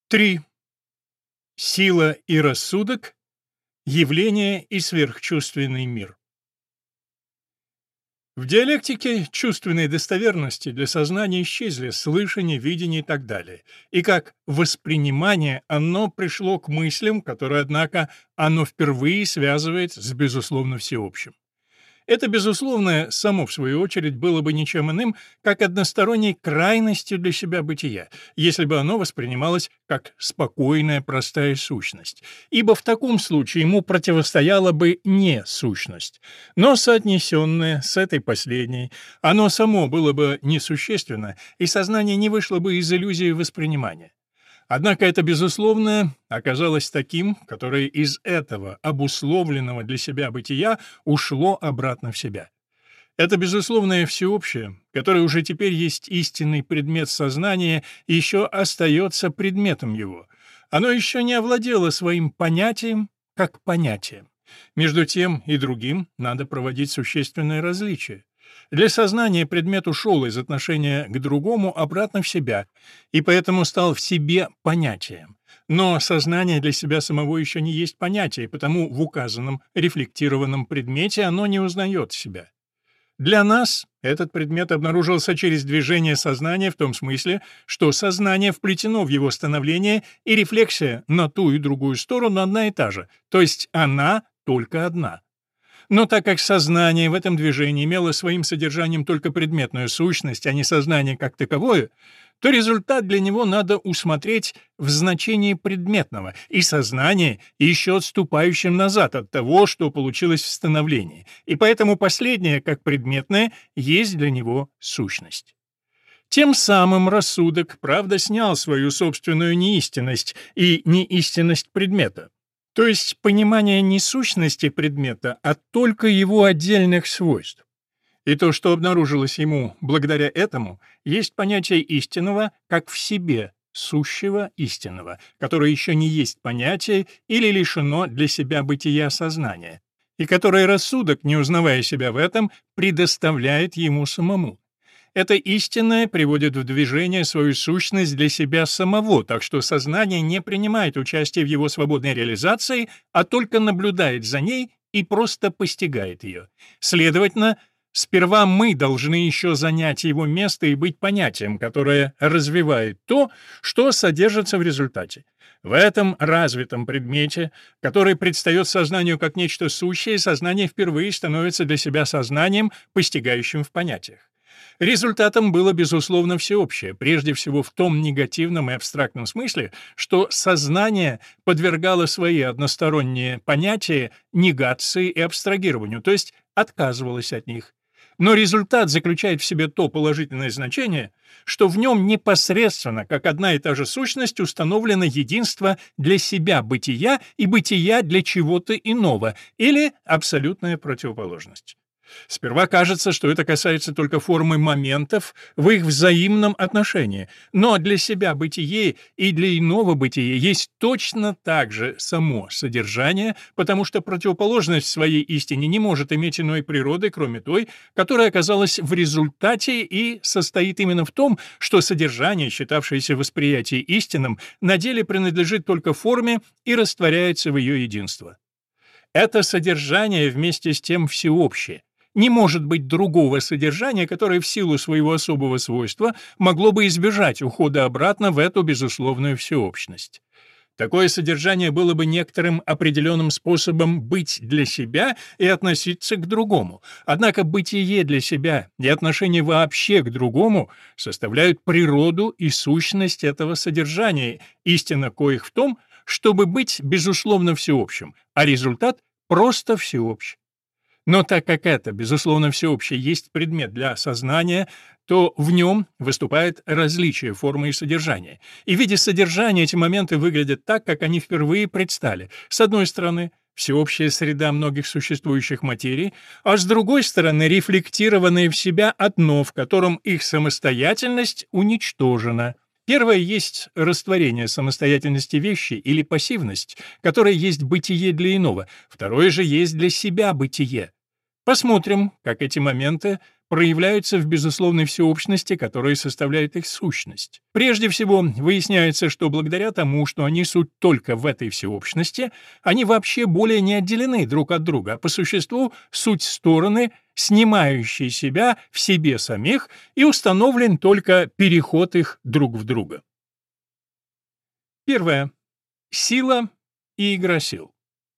3. Сила и рассудок, явление и сверхчувственный мир. В диалектике чувственной достоверности для сознания исчезли слышание, видение и так далее. И как воспринимание оно пришло к мыслям, которые, однако, оно впервые связывает с безусловно всеобщим. Это безусловное само, в свою очередь, было бы ничем иным, как односторонней крайностью для себя бытия, если бы оно воспринималось как спокойная простая сущность, ибо в таком случае ему противостояла бы не сущность, но соотнесенное с этой последней, оно само было бы несущественно, и сознание не вышло бы из иллюзии воспринимания. Однако это безусловное оказалось таким, которое из этого обусловленного для себя бытия ушло обратно в себя. Это безусловное всеобщее, которое уже теперь есть истинный предмет сознания и еще остается предметом его. Оно еще не овладело своим понятием как понятием. Между тем и другим надо проводить существенное различие. Для сознания предмет ушел из отношения к другому обратно в себя, и поэтому стал в себе понятием. Но сознание для себя самого еще не есть понятие, потому в указанном рефлектированном предмете оно не узнает себя. Для нас этот предмет обнаружился через движение сознания в том смысле, что сознание вплетено в его становление, и рефлексия на ту и другую сторону одна и та же, то есть она только одна. Но так как сознание в этом движении имело своим содержанием только предметную сущность, а не сознание как таковое, то результат для него надо усмотреть в значении предметного, и сознание еще отступающим назад от того, что получилось в становлении, и поэтому последнее, как предметное, есть для него сущность. Тем самым рассудок, правда, снял свою собственную неистинность и неистинность предмета. То есть понимание не сущности предмета, а только его отдельных свойств. И то, что обнаружилось ему благодаря этому, есть понятие истинного как в себе сущего истинного, которое еще не есть понятие или лишено для себя бытия сознания, и которое рассудок, не узнавая себя в этом, предоставляет ему самому. Это истинное приводит в движение свою сущность для себя самого, так что сознание не принимает участия в его свободной реализации, а только наблюдает за ней и просто постигает ее. Следовательно, сперва мы должны еще занять его место и быть понятием, которое развивает то, что содержится в результате. В этом развитом предмете, который предстает сознанию как нечто сущее, сознание впервые становится для себя сознанием, постигающим в понятиях. Результатом было, безусловно, всеобщее, прежде всего в том негативном и абстрактном смысле, что сознание подвергало свои односторонние понятия негации и абстрагированию, то есть отказывалось от них. Но результат заключает в себе то положительное значение, что в нем непосредственно, как одна и та же сущность, установлено единство для себя бытия и бытия для чего-то иного, или абсолютная противоположность. Сперва кажется, что это касается только формы моментов в их взаимном отношении, но для себя бытие и для иного бытия есть точно так же само содержание, потому что противоположность своей истине не может иметь иной природы, кроме той, которая оказалась в результате и состоит именно в том, что содержание, считавшееся восприятие истинным, на деле принадлежит только форме и растворяется в ее единство. Это содержание вместе с тем всеобщее. Не может быть другого содержания, которое в силу своего особого свойства могло бы избежать ухода обратно в эту безусловную всеобщность. Такое содержание было бы некоторым определенным способом быть для себя и относиться к другому. Однако бытие для себя и отношение вообще к другому составляют природу и сущность этого содержания, истина коих в том, чтобы быть безусловно всеобщим, а результат просто всеобщий. Но так как это, безусловно, всеобщее есть предмет для сознания, то в нем выступает различие формы и содержания. И в виде содержания эти моменты выглядят так, как они впервые предстали. С одной стороны, всеобщая среда многих существующих материй, а с другой стороны, рефлектированное в себя одно, в котором их самостоятельность уничтожена. Первое есть растворение самостоятельности вещи или пассивность, которая есть бытие для иного, второе же есть для себя бытие. Посмотрим, как эти моменты проявляются в безусловной всеобщности, которая составляет их сущность. Прежде всего, выясняется, что благодаря тому, что они суть только в этой всеобщности, они вообще более не отделены друг от друга, а по существу суть стороны, снимающие себя в себе самих, и установлен только переход их друг в друга. Первое. Сила и игра сил.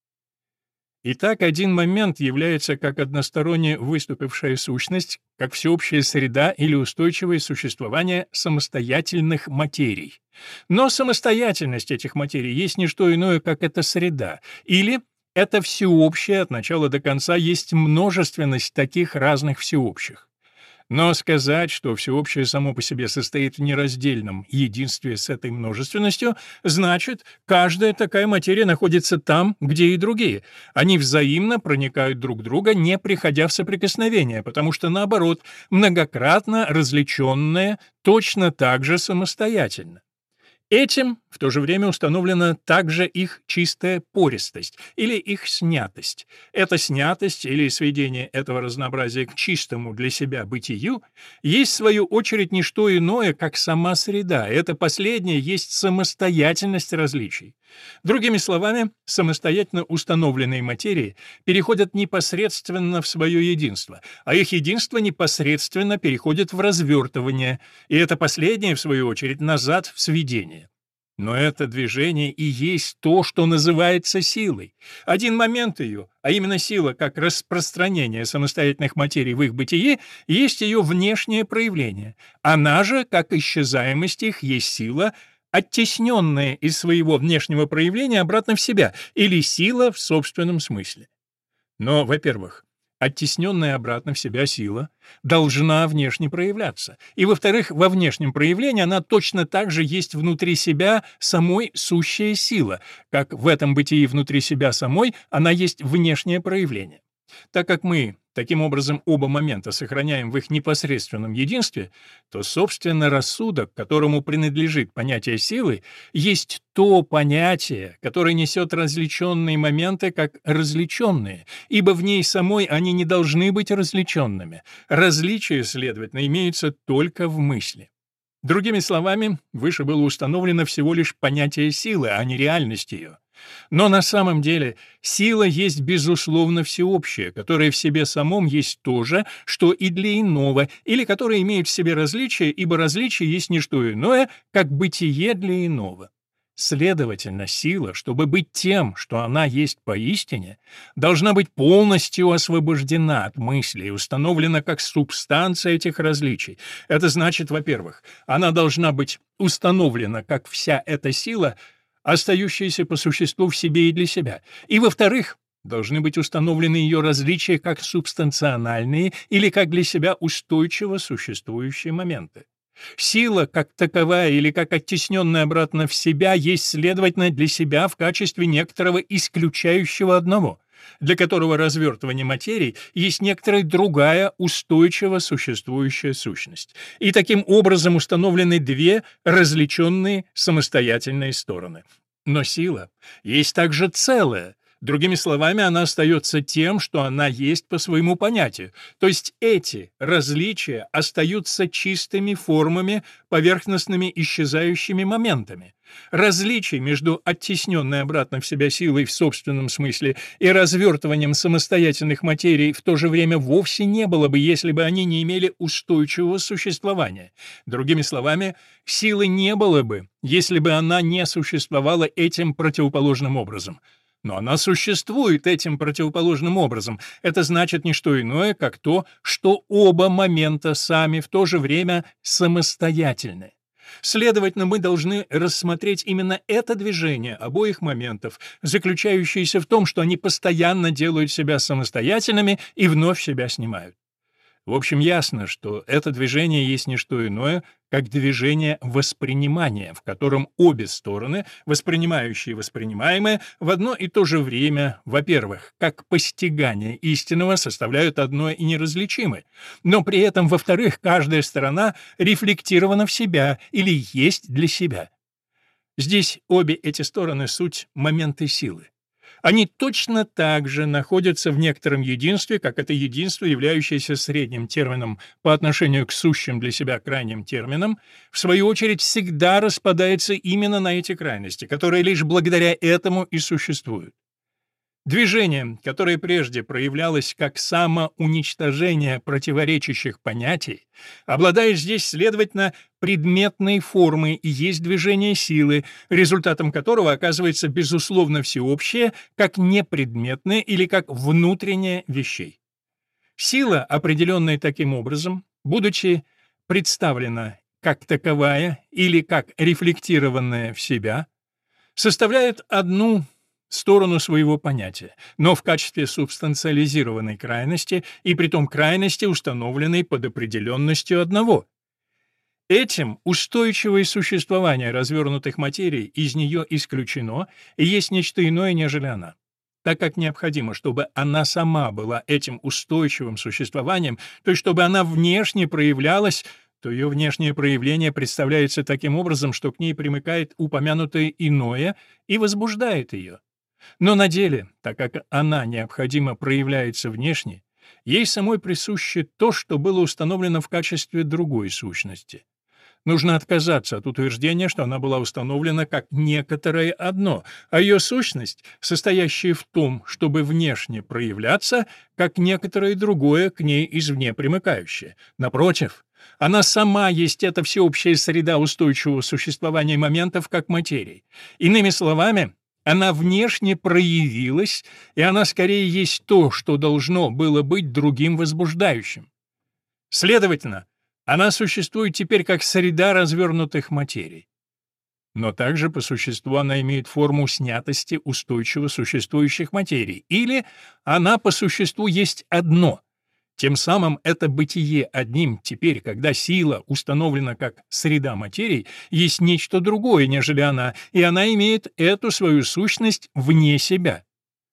Итак, один момент является как односторонне выступившая сущность, как всеобщая среда или устойчивое существование самостоятельных материй. Но самостоятельность этих материй есть не что иное, как эта среда, или это всеобщее от начала до конца есть множественность таких разных всеобщих. Но сказать, что всеобщее само по себе состоит в нераздельном единстве с этой множественностью, значит, каждая такая материя находится там, где и другие. Они взаимно проникают друг в друга, не приходя в соприкосновение, потому что, наоборот, многократно различенные точно так же самостоятельно. Этим в то же время установлена также их чистая пористость или их снятость. Эта снятость или сведение этого разнообразия к чистому для себя бытию есть в свою очередь не что иное, как сама среда. Это последнее есть самостоятельность различий. Другими словами, самостоятельно установленные материи переходят непосредственно в свое единство, а их единство непосредственно переходит в развертывание, и это последнее, в свою очередь, назад в сведение. Но это движение и есть то, что называется силой. Один момент ее, а именно сила как распространение самостоятельных материй в их бытие, есть ее внешнее проявление. Она же, как исчезаемость их, есть сила, оттесненная из своего внешнего проявления обратно в себя, или сила в собственном смысле. Но, во-первых, оттесненная обратно в себя сила должна внешне проявляться, и, во-вторых, во внешнем проявлении она точно так же есть внутри себя самой сущая сила, как в этом бытии внутри себя самой она есть внешнее проявление. Так как мы, таким образом, оба момента сохраняем в их непосредственном единстве, то, собственно, рассудок, которому принадлежит понятие силы, есть то понятие, которое несет различенные моменты как различенные, ибо в ней самой они не должны быть различенными. Различие, следовательно, имеется только в мысли. Другими словами, выше было установлено всего лишь понятие силы, а не реальность ее. Но на самом деле сила есть безусловно всеобщее, которое в себе самом есть то же, что и для иного, или которое имеет в себе различие, ибо различие есть не что иное, как бытие для иного. Следовательно, сила, чтобы быть тем, что она есть поистине, должна быть полностью освобождена от мысли и установлена как субстанция этих различий. Это значит, во-первых, она должна быть установлена как вся эта сила, остающиеся по существу в себе и для себя, и, во-вторых, должны быть установлены ее различия как субстанциональные или как для себя устойчиво существующие моменты. Сила, как таковая или как оттесненная обратно в себя, есть, следовательно, для себя в качестве некоторого исключающего одного, для которого развертывание материи есть некоторая другая устойчиво существующая сущность. И таким образом установлены две различенные самостоятельные стороны. Но сила есть также целое. Другими словами, она остается тем, что она есть по своему понятию. То есть эти различия остаются чистыми формами, поверхностными исчезающими моментами. Различий между оттесненной обратно в себя силой в собственном смысле и развертыванием самостоятельных материй в то же время вовсе не было бы, если бы они не имели устойчивого существования. Другими словами, силы не было бы, если бы она не существовала этим противоположным образом. Но она существует этим противоположным образом. Это значит не что иное, как то, что оба момента сами в то же время самостоятельны. Следовательно, мы должны рассмотреть именно это движение обоих моментов, заключающееся в том, что они постоянно делают себя самостоятельными и вновь себя снимают. В общем, ясно, что это движение есть не что иное, как движение воспринимания, в котором обе стороны, воспринимающие и воспринимаемые, в одно и то же время, во-первых, как постигание истинного, составляют одно и неразличимое, но при этом, во-вторых, каждая сторона рефлектирована в себя или есть для себя. Здесь обе эти стороны — суть моменты силы. Они точно так же находятся в некотором единстве, как это единство, являющееся средним термином по отношению к сущим для себя крайним терминам, в свою очередь всегда распадается именно на эти крайности, которые лишь благодаря этому и существуют. Движение, которое прежде проявлялось как самоуничтожение противоречащих понятий, обладает здесь, следовательно, предметной формой и есть движение силы, результатом которого оказывается безусловно всеобщее, как непредметное или как внутреннее вещей. Сила, определенная таким образом, будучи представлена как таковая или как рефлектированная в себя, составляет одну сторону своего понятия, но в качестве субстанциализированной крайности, и притом крайности, установленной под определенностью одного. Этим устойчивое существование развернутых материй из нее исключено, и есть нечто иное, нежели она. Так как необходимо, чтобы она сама была этим устойчивым существованием, то есть чтобы она внешне проявлялась, то ее внешнее проявление представляется таким образом, что к ней примыкает упомянутое иное и возбуждает ее. Но на деле, так как она необходимо проявляется внешне, ей самой присуще то, что было установлено в качестве другой сущности. Нужно отказаться от утверждения, что она была установлена как некоторое одно, а ее сущность, состоящая в том, чтобы внешне проявляться, как некоторое другое к ней извне примыкающее. Напротив, она сама есть эта всеобщая среда устойчивого существования моментов как материи. Иными словами, она внешне проявилась, и она скорее есть то, что должно было быть другим возбуждающим. Следовательно, она существует теперь как среда развернутых материй. Но также по существу она имеет форму снятости устойчиво существующих материй, или она по существу есть одно. Тем самым это бытие одним теперь, когда сила установлена как среда материй, есть нечто другое, нежели она, и она имеет эту свою сущность вне себя.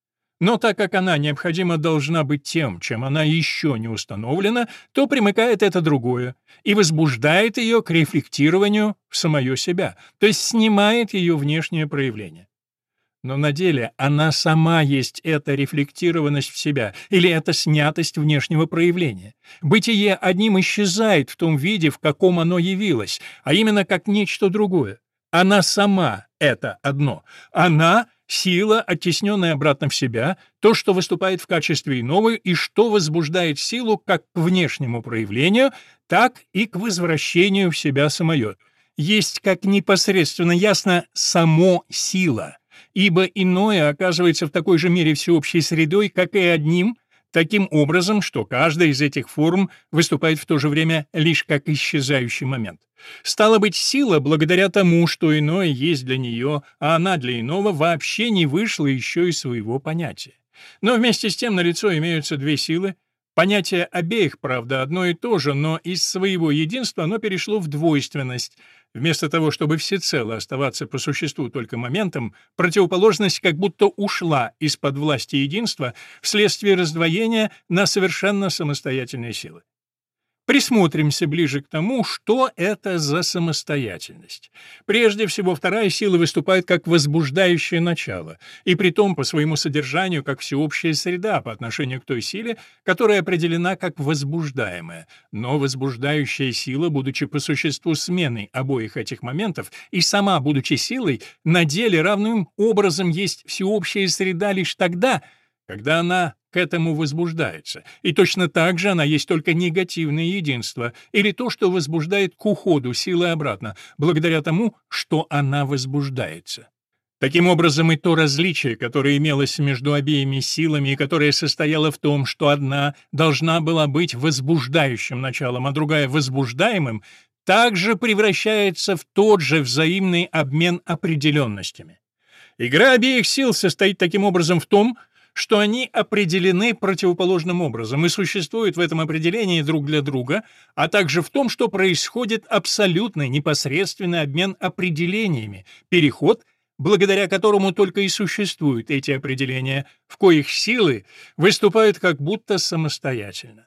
Но так как она необходимо должна быть тем, чем она еще не установлена, то примыкает это другое и возбуждает ее к рефлектированию в самое себя, то есть снимает ее внешнее проявление. Но на деле она сама есть эта рефлектированность в себя, или эта снятость внешнего проявления. Бытие одним исчезает в том виде, в каком оно явилось, а именно как нечто другое. Она сама — это одно. Она — сила, оттесненная обратно в себя, то, что выступает в качестве иного и что возбуждает силу как к внешнему проявлению, так и к возвращению в себя самое. Есть, как непосредственно ясно, само сила. Ибо иное оказывается в такой же мере всеобщей средой, как и одним, таким образом, что каждая из этих форм выступает в то же время лишь как исчезающий момент. Стало быть, сила, благодаря тому, что иное есть для нее, а она для иного, вообще не вышла еще из своего понятия. Но вместе с тем налицо имеются две силы. Понятие обеих, правда, одно и то же, но из своего единства оно перешло в двойственность. Вместо того, чтобы всецело оставаться по существу только моментом, противоположность как будто ушла из-под власти единства вследствие раздвоения на совершенно самостоятельные силы. Присмотримся ближе к тому, что это за самостоятельность. Прежде всего, вторая сила выступает как возбуждающее начало, и притом по своему содержанию как всеобщая среда по отношению к той силе, которая определена как возбуждаемая. Но возбуждающая сила, будучи по существу сменой обоих этих моментов, и сама, будучи силой, на деле равным образом есть всеобщая среда лишь тогда, когда она к этому возбуждается, и точно так же она есть только негативное единство, или то, что возбуждает к уходу силы обратно, благодаря тому, что она возбуждается. Таким образом, и то различие, которое имелось между обеими силами и которое состояло в том, что одна должна была быть возбуждающим началом, а другая — возбуждаемым, также превращается в тот же взаимный обмен определенностями. Игра обеих сил состоит таким образом в том, что они определены противоположным образом и существуют в этом определении друг для друга, а также в том, что происходит абсолютный непосредственный обмен определениями, переход, благодаря которому только и существуют эти определения, в коих силы выступают как будто самостоятельно.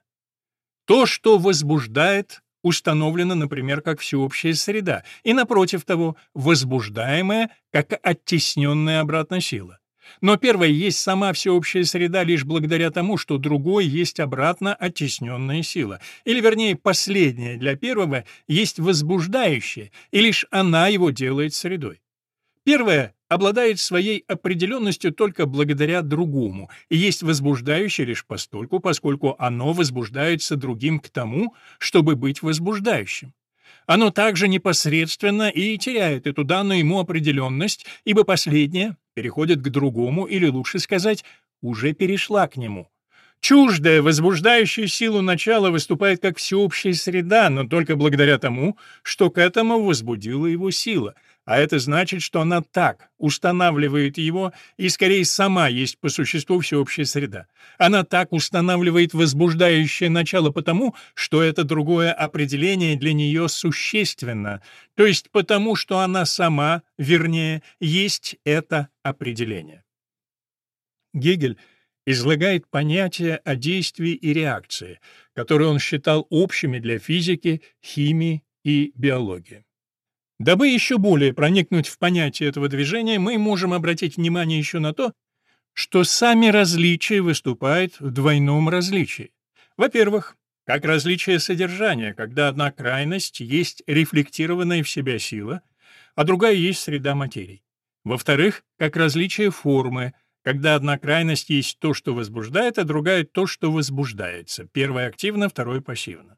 То, что возбуждает, установлено, например, как всеобщая среда, и, напротив того, возбуждаемое, как оттесненная обратно сила. Но первое есть сама всеобщая среда лишь благодаря тому, что другой есть обратно оттесненная сила. Или, вернее, последняя для первого есть возбуждающая, и лишь она его делает средой. Первое обладает своей определенностью только благодаря другому, и есть возбуждающее лишь постольку, поскольку оно возбуждается другим к тому, чтобы быть возбуждающим. Оно также непосредственно и теряет эту данную ему определенность, ибо последняя переходит к другому, или лучше сказать, уже перешла к нему. Чуждая, возбуждающая силу начала выступает как всеобщая среда, но только благодаря тому, что к этому возбудила его сила, а это значит, что она так устанавливает его и скорее сама есть по существу всеобщая среда. Она так устанавливает возбуждающее начало потому, что это другое определение для нее существенно, то есть потому, что она сама, вернее, есть это определение. Гегель излагает понятия о действии и реакции, которые он считал общими для физики, химии и биологии. Дабы еще более проникнуть в понятие этого движения, мы можем обратить внимание еще на то, что сами различия выступают в двойном различии. Во-первых, как различие содержания, когда одна крайность есть рефлектированная в себя сила, а другая есть среда материй. Во-вторых, как различие формы, когда одна крайность есть то, что возбуждает, а другая — то, что возбуждается. Первое активно, второе пассивно.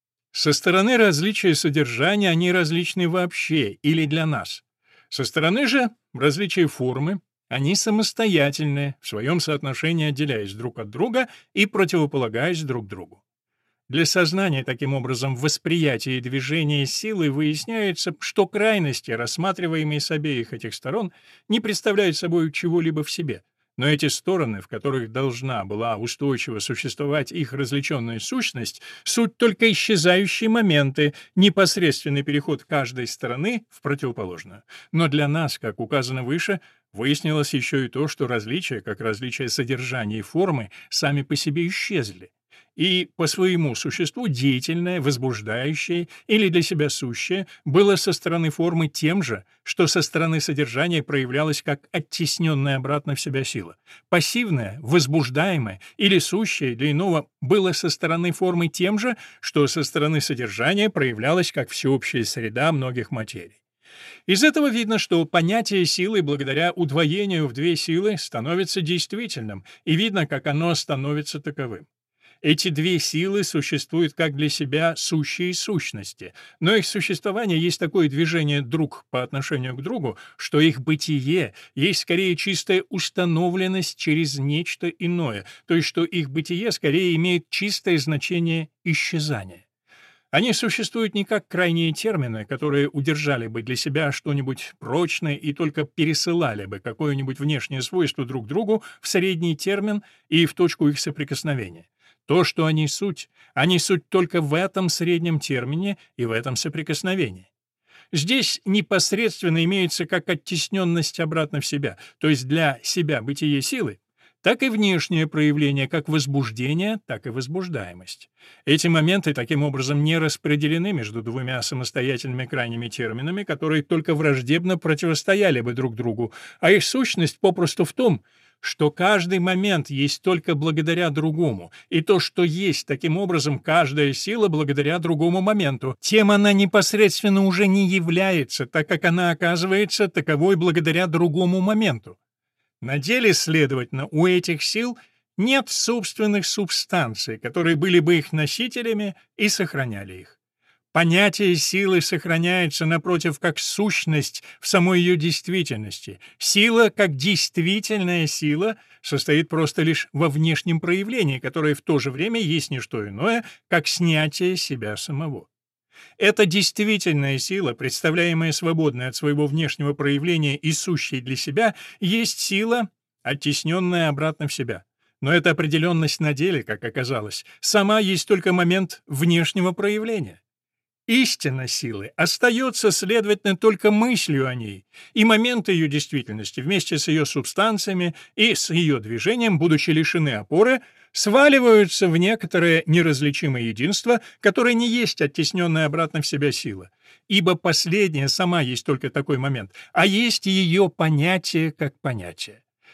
Со стороны различия содержания они различны вообще или для нас. Со стороны же различия формы они самостоятельны, в своем соотношении отделяясь друг от друга и противополагаясь друг другу. Для сознания, таким образом, восприятия и движения силы выясняется, что крайности, рассматриваемые с обеих этих сторон, не представляют собой чего-либо в себе, но эти стороны, в которых должна была устойчиво существовать их различенная сущность, суть только исчезающие моменты, непосредственный переход каждой стороны в противоположную. Но для нас, как указано выше, выяснилось еще и то, что различия, как различия содержания и формы, сами по себе исчезли. И по своему существу деятельное, возбуждающее или для себя сущее было со стороны формы тем же, что со стороны содержания проявлялось как оттесненная обратно в себя сила. Пассивное, возбуждаемое или сущее для иного было со стороны формы тем же, что со стороны содержания проявлялось как всеобщая среда многих материй. Из этого видно, что понятие силы благодаря удвоению в две силы становится действительным, и видно, как оно становится таковым. Эти две силы существуют как для себя сущие сущности, но их существование есть такое движение друг по отношению к другу, что их бытие есть скорее чистая установленность через нечто иное, то есть что их бытие скорее имеет чистое значение исчезания. Они существуют не как крайние термины, которые удержали бы для себя что-нибудь прочное и только пересылали бы какое-нибудь внешнее свойство друг другу в средний термин и в точку их соприкосновения. То, что они суть только в этом среднем термине и в этом соприкосновении. Здесь непосредственно имеется как оттесненность обратно в себя, то есть для себя бытие силы, так и внешнее проявление как возбуждение, так и возбуждаемость. Эти моменты таким образом не распределены между двумя самостоятельными крайними терминами, которые только враждебно противостояли бы друг другу, а их сущность попросту в том, что каждый момент есть только благодаря другому, и то, что есть таким образом каждая сила благодаря другому моменту, тем она непосредственно уже не является, так как она оказывается таковой благодаря другому моменту. На деле, следовательно, у этих сил нет собственных субстанций, которые были бы их носителями и сохраняли их. Понятие силы сохраняется, напротив, как сущность в самой ее действительности. Сила, как действительная сила, состоит просто лишь во внешнем проявлении, которое в то же время есть не что иное, как снятие себя самого. Эта действительная сила, представляемая свободной от своего внешнего проявления и сущей для себя, есть сила, оттесненная обратно в себя. Но эта определенность на деле, как оказалось, сама есть только момент внешнего проявления. Истина силы остается, следовательно, только мыслью о ней, и моменты ее действительности вместе с ее субстанциями и с ее движением, будучи лишены опоры, сваливаются в некоторое неразличимое единство, которое не есть оттесненная обратно в себя сила, ибо последняя сама есть только такой момент, а есть ее понятие как понятие.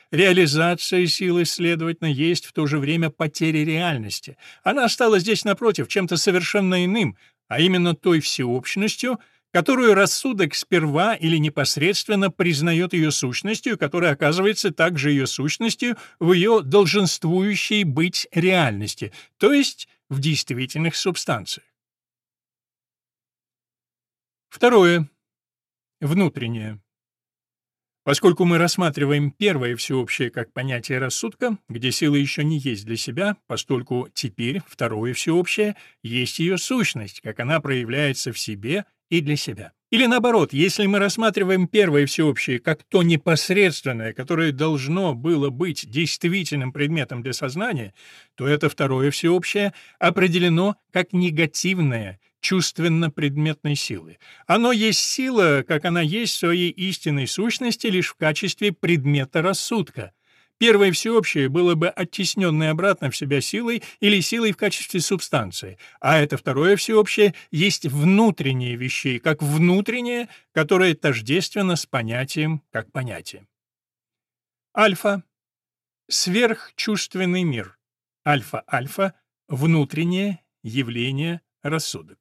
Реализация силы, следовательно, есть в то же время потеря реальности. Она стала здесь, напротив, чем-то совершенно иным, а именно той всеобщностью, которую рассудок сперва или непосредственно признает ее сущностью, которая оказывается также ее сущностью в ее долженствующей быть реальности, то есть в действительных субстанциях. Второе. Внутреннее. Поскольку мы рассматриваем первое всеобщее как понятие рассудка, где сила еще не есть для себя, постольку теперь второе всеобщее есть ее сущность, как она проявляется в себе и для себя. Или наоборот, если мы рассматриваем первое всеобщее как то непосредственное, которое должно было быть действительным предметом для сознания, то это второе всеобщее определено как негативное, чувственно-предметной силы. Оно есть сила, как она есть в своей истинной сущности, лишь в качестве предмета рассудка. Первое всеобщее было бы оттесненное обратно в себя силой или силой в качестве субстанции, а это второе всеобщее есть внутреннее вещей, как внутреннее, которое тождественно с понятием как понятием. Альфа. Сверхчувственный мир. Альфа-альфа. Внутреннее явление рассудок.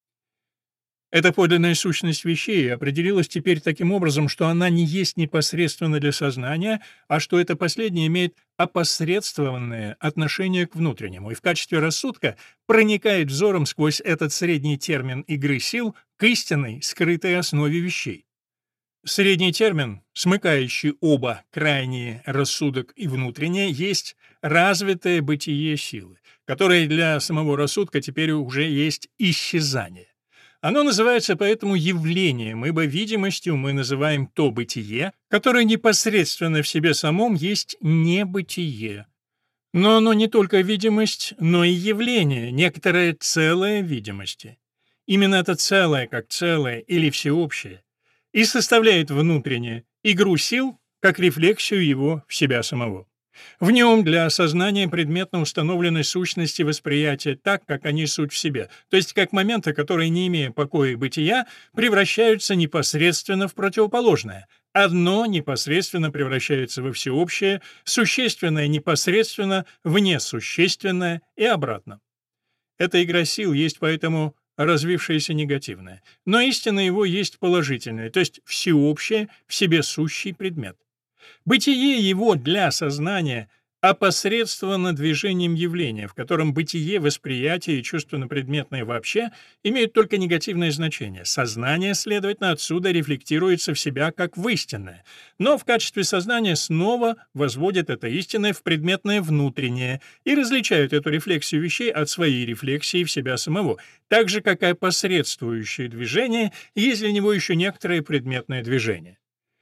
Эта подлинная сущность вещей определилась теперь таким образом, что она не есть непосредственно для сознания, а что это последнее имеет опосредствованное отношение к внутреннему и в качестве рассудка проникает взором сквозь этот средний термин игры сил к истинной, скрытой основе вещей. Средний термин, смыкающий оба крайние рассудок и внутреннее, есть развитое бытие силы, которое для самого рассудка теперь уже есть исчезание. Оно называется поэтому явлением, ибо видимостью мы называем то бытие, которое непосредственно в себе самом есть небытие. Но оно не только видимость, но и явление, некоторое целое видимости. Именно это целое, как целое или всеобщее, и составляет внутреннее игру сил, как рефлексию его в себя самого. В нем для осознания предметно установлены сущности восприятия так, как они суть в себе, то есть как моменты, которые, не имея покоя и бытия, превращаются непосредственно в противоположное. Одно непосредственно превращается во всеобщее, существенное непосредственно в несущественное и обратно. Эта игра сил есть поэтому развившееся негативное, но истина его есть положительная, то есть всеобщее, в себе сущий предмет. Бытие его для сознания опосредствовано движением явления, в котором бытие, восприятие и чувственно-предметное вообще имеют только негативное значение. Сознание, следовательно, отсюда рефлектируется в себя как в истинное, но в качестве сознания снова возводит это истинное в предметное внутреннее и различает эту рефлексию вещей от своей рефлексии в себя самого, так же, как и опосредствующее движение, есть для него еще некоторое предметное движение.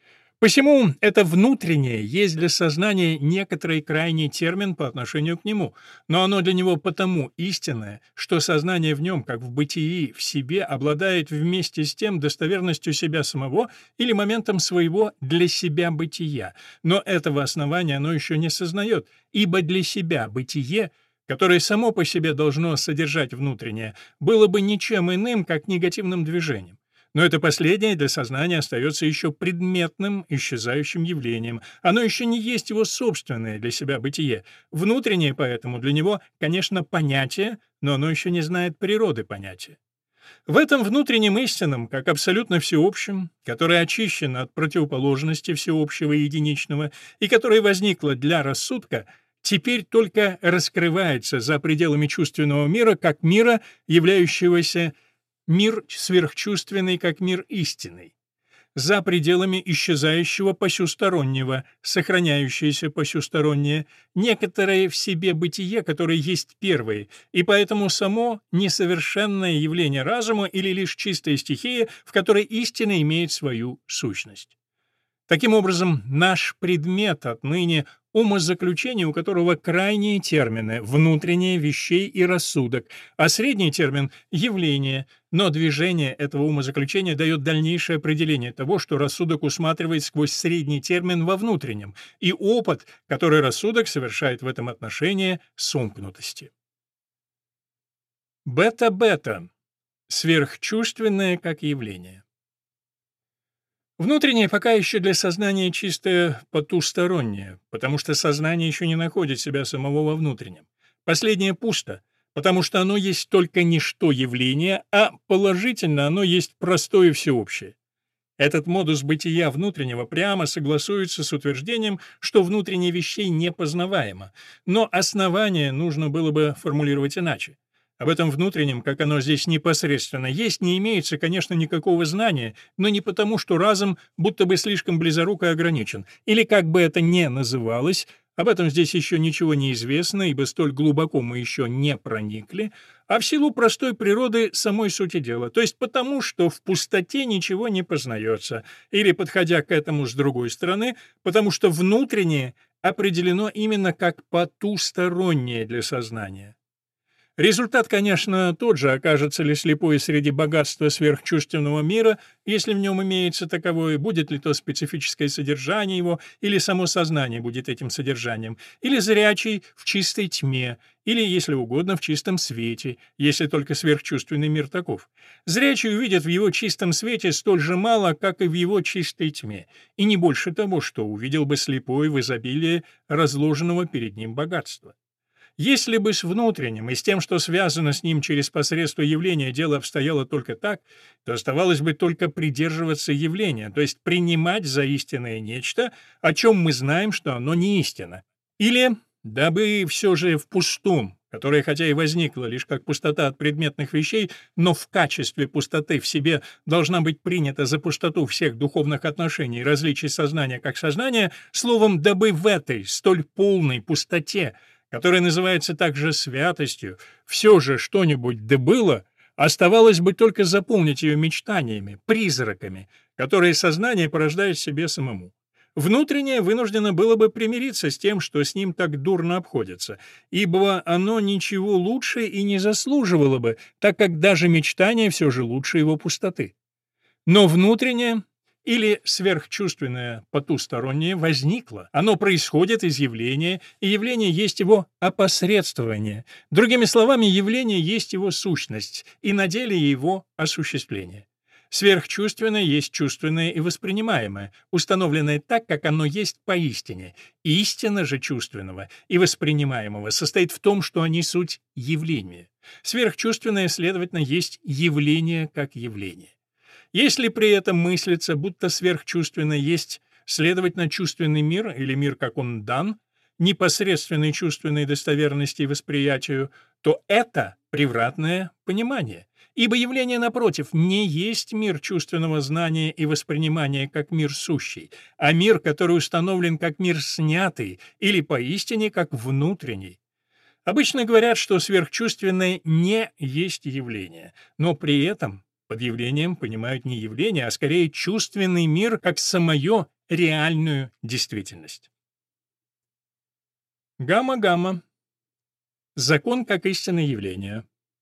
Посему это внутреннее есть для сознания некоторый крайний термин по отношению к нему, но оно для него потому истинное, что сознание в нем, как в бытии, в себе, обладает вместе с тем достоверностью себя самого или моментом своего для себя бытия, но этого основания оно еще не сознает, ибо для себя бытие, которое само по себе должно содержать внутреннее, было бы ничем иным, как негативным движением. Но это последнее для сознания остается еще предметным, исчезающим явлением. Оно еще не есть его собственное для себя бытие. Внутреннее поэтому для него, конечно, понятие, но оно еще не знает природы понятия. В этом внутреннем истинном, как абсолютно всеобщем, которое очищено от противоположности всеобщего и единичного, и которое возникло для рассудка, теперь только раскрывается за пределами чувственного мира, как мира, являющегося мир сверхчувственный, как мир истинный, за пределами исчезающего посюстороннего, сохраняющееся посюстороннее, некоторое в себе бытие, которое есть первое, и поэтому само несовершенное явление разума или лишь чистая стихия, в которой истина имеет свою сущность. Таким образом, наш предмет отныне умозаключение, у которого крайние термины «внутреннее», «вещей» и «рассудок», а средний термин «явление», но движение этого умозаключения дает дальнейшее определение того, что рассудок усматривает сквозь средний термин во внутреннем, и опыт, который рассудок совершает в этом отношении сомкнутости. Бета-бета. Сверхчувственное как явление. Внутреннее пока еще для сознания чисто потустороннее, потому что сознание еще не находит себя самого во внутреннем. Последнее пусто, потому что оно есть только ничто явление, а положительно оно есть простое всеобщее. Этот модус бытия внутреннего прямо согласуется с утверждением, что внутреннее вещей непознаваемо, но основание нужно было бы формулировать иначе. Об этом внутреннем, как оно здесь непосредственно есть, не имеется, конечно, никакого знания, но не потому, что разум будто бы слишком близоруко ограничен, или как бы это ни называлось, об этом здесь еще ничего не известно, ибо столь глубоко мы еще не проникли, а в силу простой природы самой сути дела, то есть потому, что в пустоте ничего не познается, или, подходя к этому с другой стороны, потому что внутреннее определено именно как потустороннее для сознания. Результат, конечно, тот же, окажется ли слепой среди богатства сверхчувственного мира, если в нем имеется таковое, будет ли то специфическое содержание его, или само сознание будет этим содержанием, или зрячий в чистой тьме, или, если угодно, в чистом свете, если только сверхчувственный мир таков. Зрячий увидит в его чистом свете столь же мало, как и в его чистой тьме, и не больше того, что увидел бы слепой в изобилии разложенного перед ним богатства. Если бы с внутренним и с тем, что связано с ним через посредство явления, дело обстояло только так, то оставалось бы только придерживаться явления, то есть принимать за истинное нечто, о чем мы знаем, что оно не истина. Или, дабы все же в пустом, которое хотя и возникло лишь как пустота от предметных вещей, но в качестве пустоты в себе должна быть принята за пустоту всех духовных отношений и различий сознания как сознания, словом, дабы в этой столь полной пустоте, которая называется также святостью, все же что-нибудь да было, оставалось бы только заполнить ее мечтаниями, призраками, которые сознание порождает себе самому. Внутреннее вынуждено было бы примириться с тем, что с ним так дурно обходится, ибо оно ничего лучше и не заслуживало бы, так как даже мечтание все же лучше его пустоты. Но внутреннее или сверхчувственное потустороннее возникло. Оно происходит из явления, и явление есть его опосредствование. Другими словами, явление есть его сущность, и на деле его осуществление. Сверхчувственное есть чувственное и воспринимаемое, установленное так, как оно есть поистине. Истина же чувственного и воспринимаемого состоит в том, что они суть явления. Сверхчувственное, следовательно, есть явление как явление. Если при этом мыслится, будто сверхчувственное есть, следовательно, чувственный мир или мир, как он дан, непосредственной чувственной достоверности и восприятию, то это превратное понимание. Ибо явление, напротив, не есть мир чувственного знания и воспринимания как мир сущий, а мир, который установлен как мир снятый или поистине как внутренний. Обычно говорят, что сверхчувственное не есть явление, но при этом под явлением понимают не явление, а скорее чувственный мир как самую реальную действительность. Гамма-гамма. Закон как истинное явление.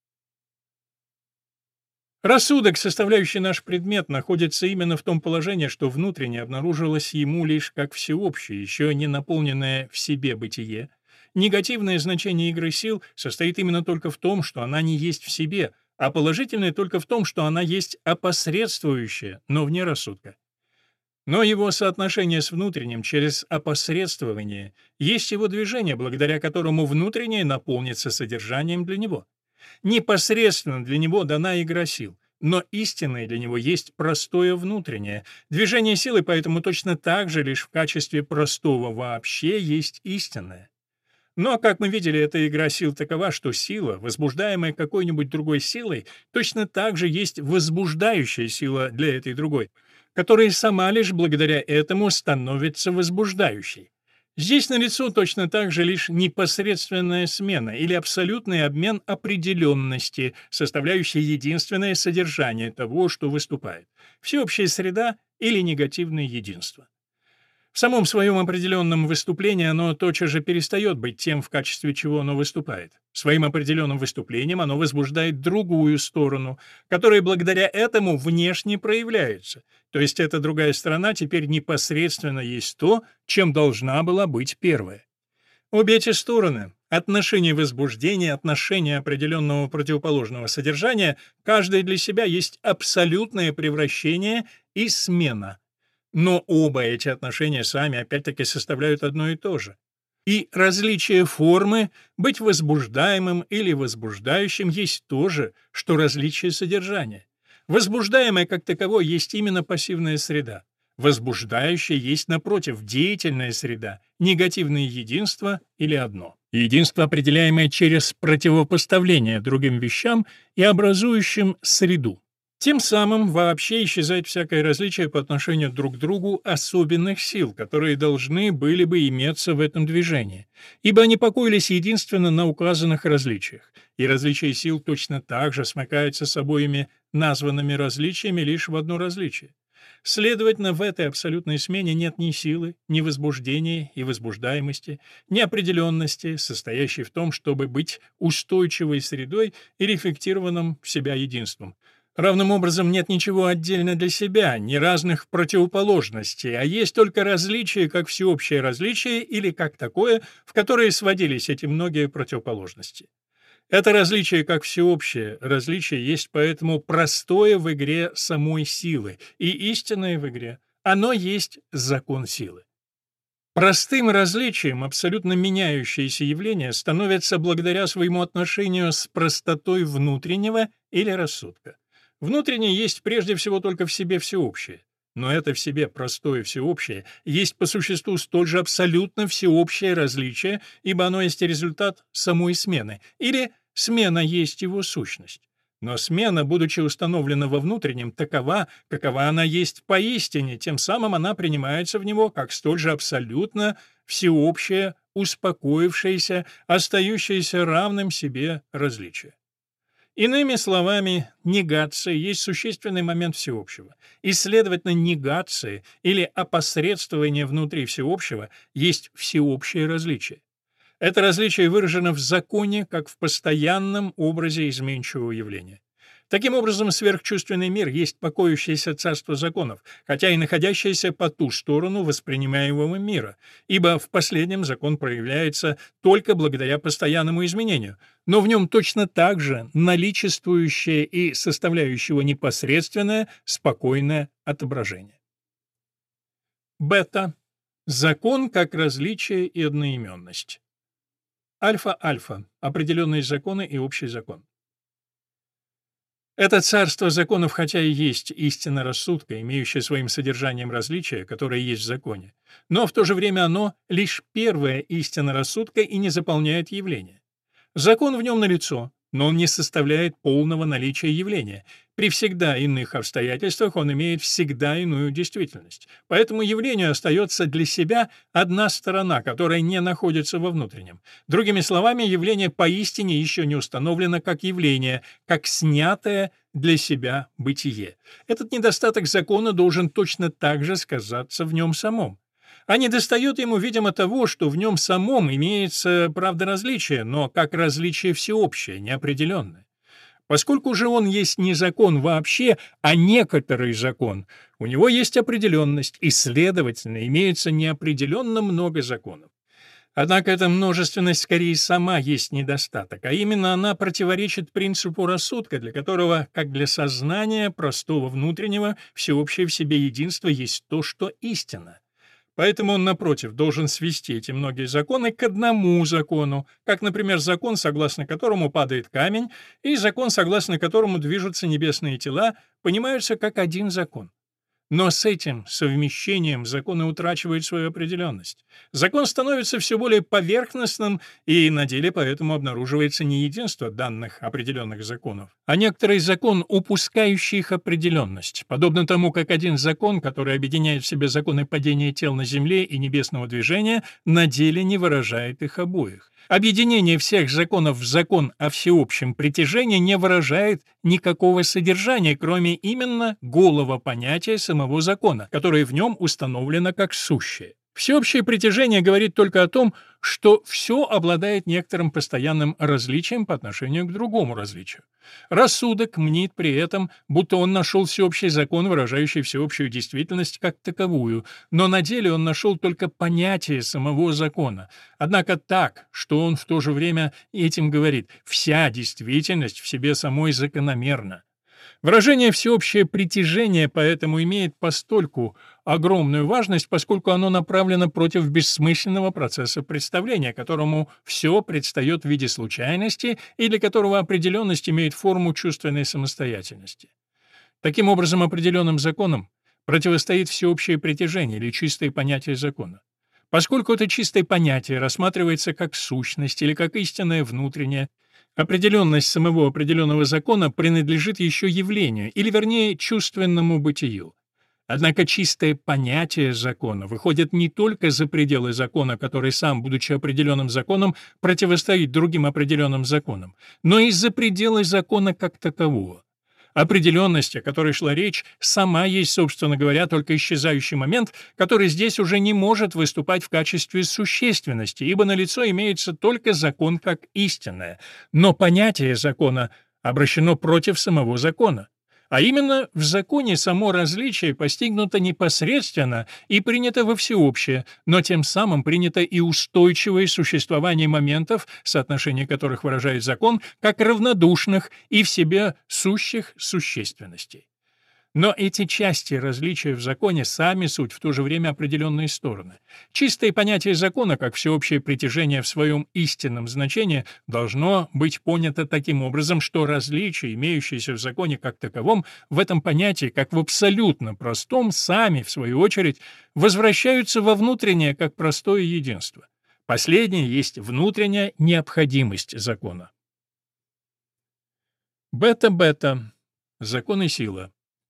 Рассудок, составляющий наш предмет, находится именно в том положении, что внутренне обнаружилось ему лишь как всеобщее, еще не наполненное в себе бытие. Негативное значение игры сил состоит именно только в том, что она не есть в себе, а положительное только в том, что она есть опосредствующая, но вне рассудка. Но его соотношение с внутренним через опосредствование есть его движение, благодаря которому внутреннее наполнится содержанием для него. Непосредственно для него дана игра сил, но истинное для него есть простое внутреннее. Движение силы поэтому точно так же лишь в качестве простого вообще есть истинное. Но, как мы видели, эта игра сил такова, что сила, возбуждаемая какой-нибудь другой силой, точно так же есть возбуждающая сила для этой другой, которая сама лишь благодаря этому становится возбуждающей. Здесь налицо точно так же лишь непосредственная смена или абсолютный обмен определенности, составляющий единственное содержание того, что выступает, всеобщая среда или негативное единство. В самом своем определенном выступлении оно тотчас же перестает быть тем, в качестве чего оно выступает. Своим определенным выступлением оно возбуждает другую сторону, которая благодаря этому внешне проявляется. То есть эта другая сторона теперь непосредственно есть то, чем должна была быть первая. Обе эти стороны — отношение возбуждения, отношение определенного противоположного содержания — каждая для себя есть абсолютное превращение и смена. Но оба эти отношения сами опять-таки составляют одно и то же. И различие формы, быть возбуждаемым или возбуждающим, есть то же, что различие содержания. Возбуждаемое как таковое есть именно пассивная среда. Возбуждающее есть, напротив, деятельная среда, негативное единство или одно. Единство, определяемое через противопоставление другим вещам и образующим среду. Тем самым вообще исчезает всякое различие по отношению друг к другу особенных сил, которые должны были бы иметься в этом движении, ибо они покоились единственно на указанных различиях, и различие сил точно так же смыкается с обоими названными различиями лишь в одно различие. Следовательно, в этой абсолютной смене нет ни силы, ни возбуждения и возбуждаемости, ни определенности, состоящей в том, чтобы быть устойчивой средой и рефлектированным в себя единством. Равным образом нет ничего отдельно для себя, ни разных противоположностей, а есть только различие как всеобщее различие или как такое, в которое сводились эти многие противоположности. Это различие как всеобщее различие есть поэтому простое в игре самой силы и истинное в игре. Оно есть закон силы. Простым различием абсолютно меняющиеся явления становятся благодаря своему отношению с простотой внутреннего или рассудка. Внутреннее есть прежде всего только в себе всеобщее. Но это в себе простое всеобщее есть по существу столь же абсолютно всеобщее различие, ибо оно есть результат самой смены, или смена есть его сущность. Но смена, будучи установлена во внутреннем, такова, какова она есть поистине, тем самым она принимается в него как столь же абсолютно всеобщее, успокоившееся, остающееся равным себе различие. Иными словами, негация есть существенный момент всеобщего, и, следовательно, негация или опосредствование внутри всеобщего есть всеобщее различие. Это различие выражено в законе как в постоянном образе изменчивого явления. Таким образом, сверхчувственный мир есть покоящееся царство законов, хотя и находящееся по ту сторону воспринимаемого мира, ибо в последнем закон проявляется только благодаря постоянному изменению, но в нем точно так же наличествующее и составляющего непосредственное, спокойное отображение. Бета. Закон как различие и одноименность. Альфа-альфа. Определенные законы и общий закон. Это царство законов, хотя и есть истина рассудка, имеющая своим содержанием различия, которое есть в законе, но в то же время оно — лишь первая истина рассудка и не заполняет явление. Закон в нем налицо, но он не составляет полного наличия явления. При всегда иных обстоятельствах он имеет всегда иную действительность. Поэтому явлению остается для себя одна сторона, которая не находится во внутреннем. Другими словами, явление поистине еще не установлено как явление, как снятое для себя бытие. Этот недостаток закона должен точно так же сказаться в нем самом. А недостает ему, видимо, того, что в нем самом имеется, правда, различие, но как различие всеобщее, неопределенное. Поскольку же он есть не закон вообще, а некоторый закон, у него есть определенность, и, следовательно, имеется неопределенно много законов. Однако эта множественность скорее сама есть недостаток, а именно она противоречит принципу рассудка, для которого, как для сознания простого внутреннего, всеобщее в себе единство есть то, что истина. Поэтому он, напротив, должен свести эти многие законы к одному закону, как, например, закон, согласно которому падает камень, и закон, согласно которому движутся небесные тела, понимаются как один закон. Но с этим совмещением законы утрачивают свою определенность. Закон становится все более поверхностным, и на деле поэтому обнаруживается не единство данных определенных законов, а некоторый закон, упускающий их определенность, подобно тому, как один закон, который объединяет в себе законы падения тел на земле и небесного движения, на деле не выражает их обоих. Объединение всех законов в закон о всеобщем притяжении не выражает никакого содержания, кроме именно голого понятия самого закона, которое в нем установлено как сущее. Всеобщее притяжение говорит только о том, что все обладает некоторым постоянным различием по отношению к другому различию. Рассудок мнит при этом, будто он нашел всеобщий закон, выражающий всеобщую действительность как таковую, но на деле он нашел только понятие самого закона. Однако так, что он в то же время этим говорит: вся действительность в себе самой закономерна. Выражение «всеобщее притяжение» поэтому имеет постольку огромную важность, поскольку оно направлено против бессмысленного процесса представления, которому все предстает в виде случайности и для которого определенность имеет форму чувственной самостоятельности. Таким образом, определенным законам противостоит всеобщее притяжение или чистое понятие закона. Поскольку это чистое понятие рассматривается как сущность или как истинное внутреннее, определенность самого определенного закона принадлежит еще явлению, или вернее чувственному бытию. Однако чистое понятие закона выходит не только за пределы закона, который сам, будучи определенным законом, противостоит другим определенным законам, но и за пределы закона как такового. Определенность, о которой шла речь, сама есть, собственно говоря, только исчезающий момент, который здесь уже не может выступать в качестве существенности, ибо налицо имеется только закон как истинное, но понятие закона обращено против самого закона. А именно, в законе само различие постигнуто непосредственно и принято во всеобщее, но тем самым принято и устойчивое существование моментов, соотношение которых выражает закон, как равнодушных и в себе сущих существенностей. Но эти части различия в законе сами суть в то же время определенные стороны. Чистое понятие закона, как всеобщее притяжение в своем истинном значении, должно быть понято таким образом, что различия, имеющиеся в законе как таковом, в этом понятии, как в абсолютно простом, сами, в свою очередь, возвращаются во внутреннее, как простое единство. Последнее есть внутренняя необходимость закона. Бета-бета. Закон и сила.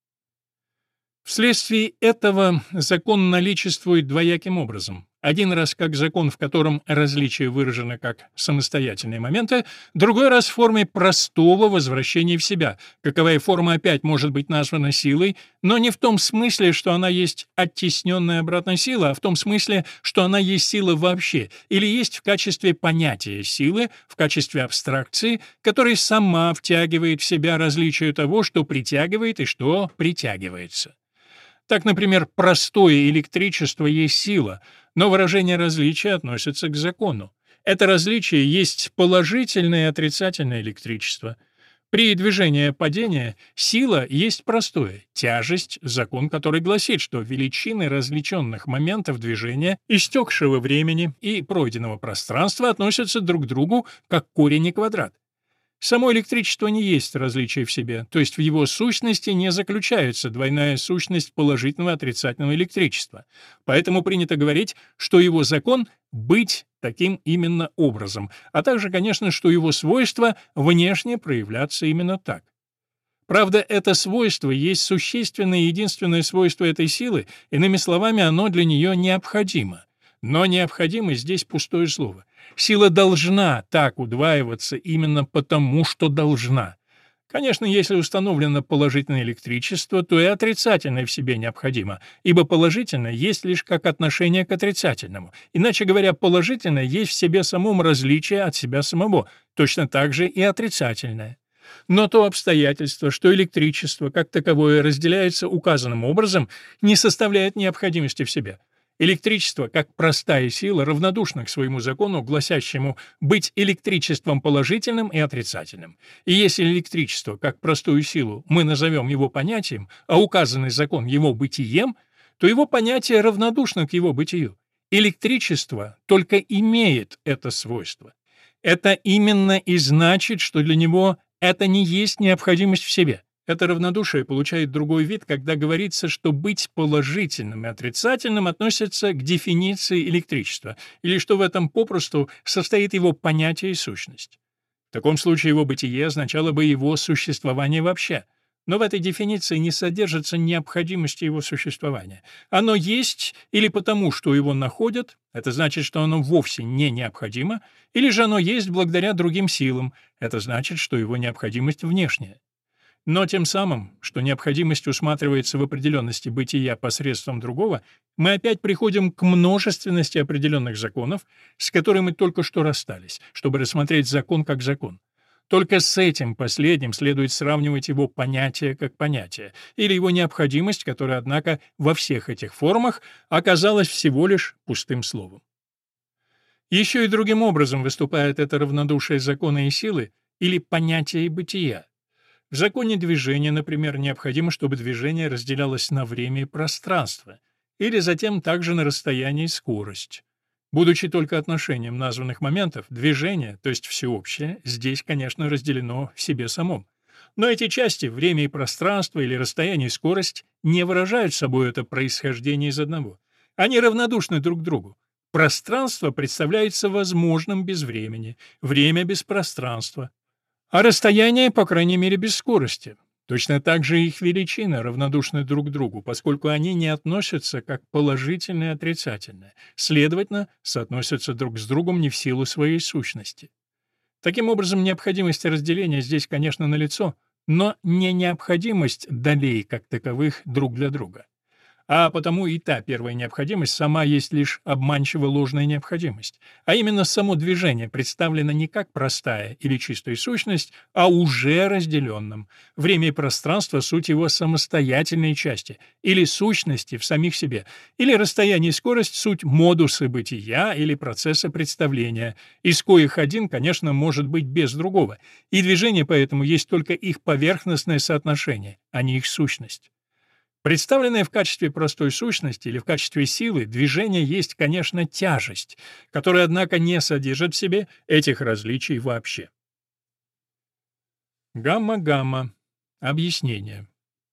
Вследствие этого закон наличествует двояким образом. Один раз как закон, в котором различие выражено как самостоятельные моменты, другой раз в форме простого возвращения в себя, каковая форма опять может быть названа силой, но не в том смысле, что она есть оттесненная обратно сила, а в том смысле, что она есть сила вообще, или есть в качестве понятия силы, в качестве абстракции, которая сама втягивает в себя различие того, что притягивает и что притягивается. Так, например, простое электричество есть сила, но выражение различия относится к закону. Это различие есть положительное и отрицательное электричество. При движении падения сила есть простое, тяжесть — закон, который гласит, что величины различенных моментов движения, истекшего времени и пройденного пространства относятся друг к другу как корень и квадрат. Само электричество не есть различие в себе, то есть в его сущности не заключается двойная сущность положительного и отрицательного электричества. Поэтому принято говорить, что его закон — быть таким именно образом, а также, конечно, что его свойство внешне проявляться именно так. Правда, это свойство есть существенное и единственное свойство этой силы, иными словами, оно для нее необходимо. Но необходимость здесь пустое слово. Сила должна так удваиваться именно потому, что должна. Конечно, если установлено положительное электричество, то и отрицательное в себе необходимо, ибо положительное есть лишь как отношение к отрицательному. Иначе говоря, положительное есть в себе самом различие от себя самого, точно так же и отрицательное. Но то обстоятельство, что электричество как таковое разделяется указанным образом, не составляет необходимости в себе. Электричество, как простая сила, равнодушна к своему закону, гласящему быть электричеством положительным и отрицательным. И если электричество, как простую силу, мы назовем его понятием, а указанный закон его бытием, то его понятие равнодушно к его бытию. Электричество только имеет это свойство. Это именно и значит, что для него это не есть необходимость в себе. Это равнодушие получает другой вид, когда говорится, что быть положительным и отрицательным относится к дефиниции электричества, или что в этом попросту состоит его понятие и сущность. В таком случае его бытие означало бы его существование вообще. Но в этой дефиниции не содержится необходимости его существования. Оно есть или потому, что его находят, это значит, что оно вовсе не необходимо, или же оно есть благодаря другим силам, это значит, что его необходимость внешняя. Но тем самым, что необходимость усматривается в определенности бытия посредством другого, мы опять приходим к множественности определенных законов, с которыми мы только что расстались, чтобы рассмотреть закон как закон. Только с этим последним следует сравнивать его понятие как понятие, или его необходимость, которая, однако, во всех этих формах оказалась всего лишь пустым словом. Еще и другим образом выступает это равнодушие закона и силы, или понятия и бытия. В законе движения, например, необходимо, чтобы движение разделялось на время и пространство, или затем также на расстояние и скорость. Будучи только отношением названных моментов, движение, то есть всеобщее, здесь, конечно, разделено в себе самом. Но эти части, время и пространство или расстояние и скорость, не выражают собой это происхождение из одного. Они равнодушны друг к другу. Пространство представляется возможным без времени, время без пространства, а расстояние, по крайней мере, без скорости. Точно так же их величины равнодушны друг к другу, поскольку они не относятся как положительное и отрицательное, следовательно, соотносятся друг с другом не в силу своей сущности. Таким образом, необходимость разделения здесь, конечно, налицо, но не необходимость долей как таковых друг для друга. А потому и та первая необходимость сама есть лишь обманчиво ложная необходимость, а именно само движение представлено не как простая или чистая сущность, а уже разделенным. Время и пространство — суть его самостоятельной части, или сущности в самих себе, или расстояние и скорость — суть модуса бытия или процесса представления, из коих один, конечно, может быть без другого, и движение поэтому есть только их поверхностное соотношение, а не их сущность. Представленное в качестве простой сущности или в качестве силы, движение есть, конечно, тяжесть, которая, однако, не содержит в себе этих различий вообще. Гамма-гамма. Объяснение.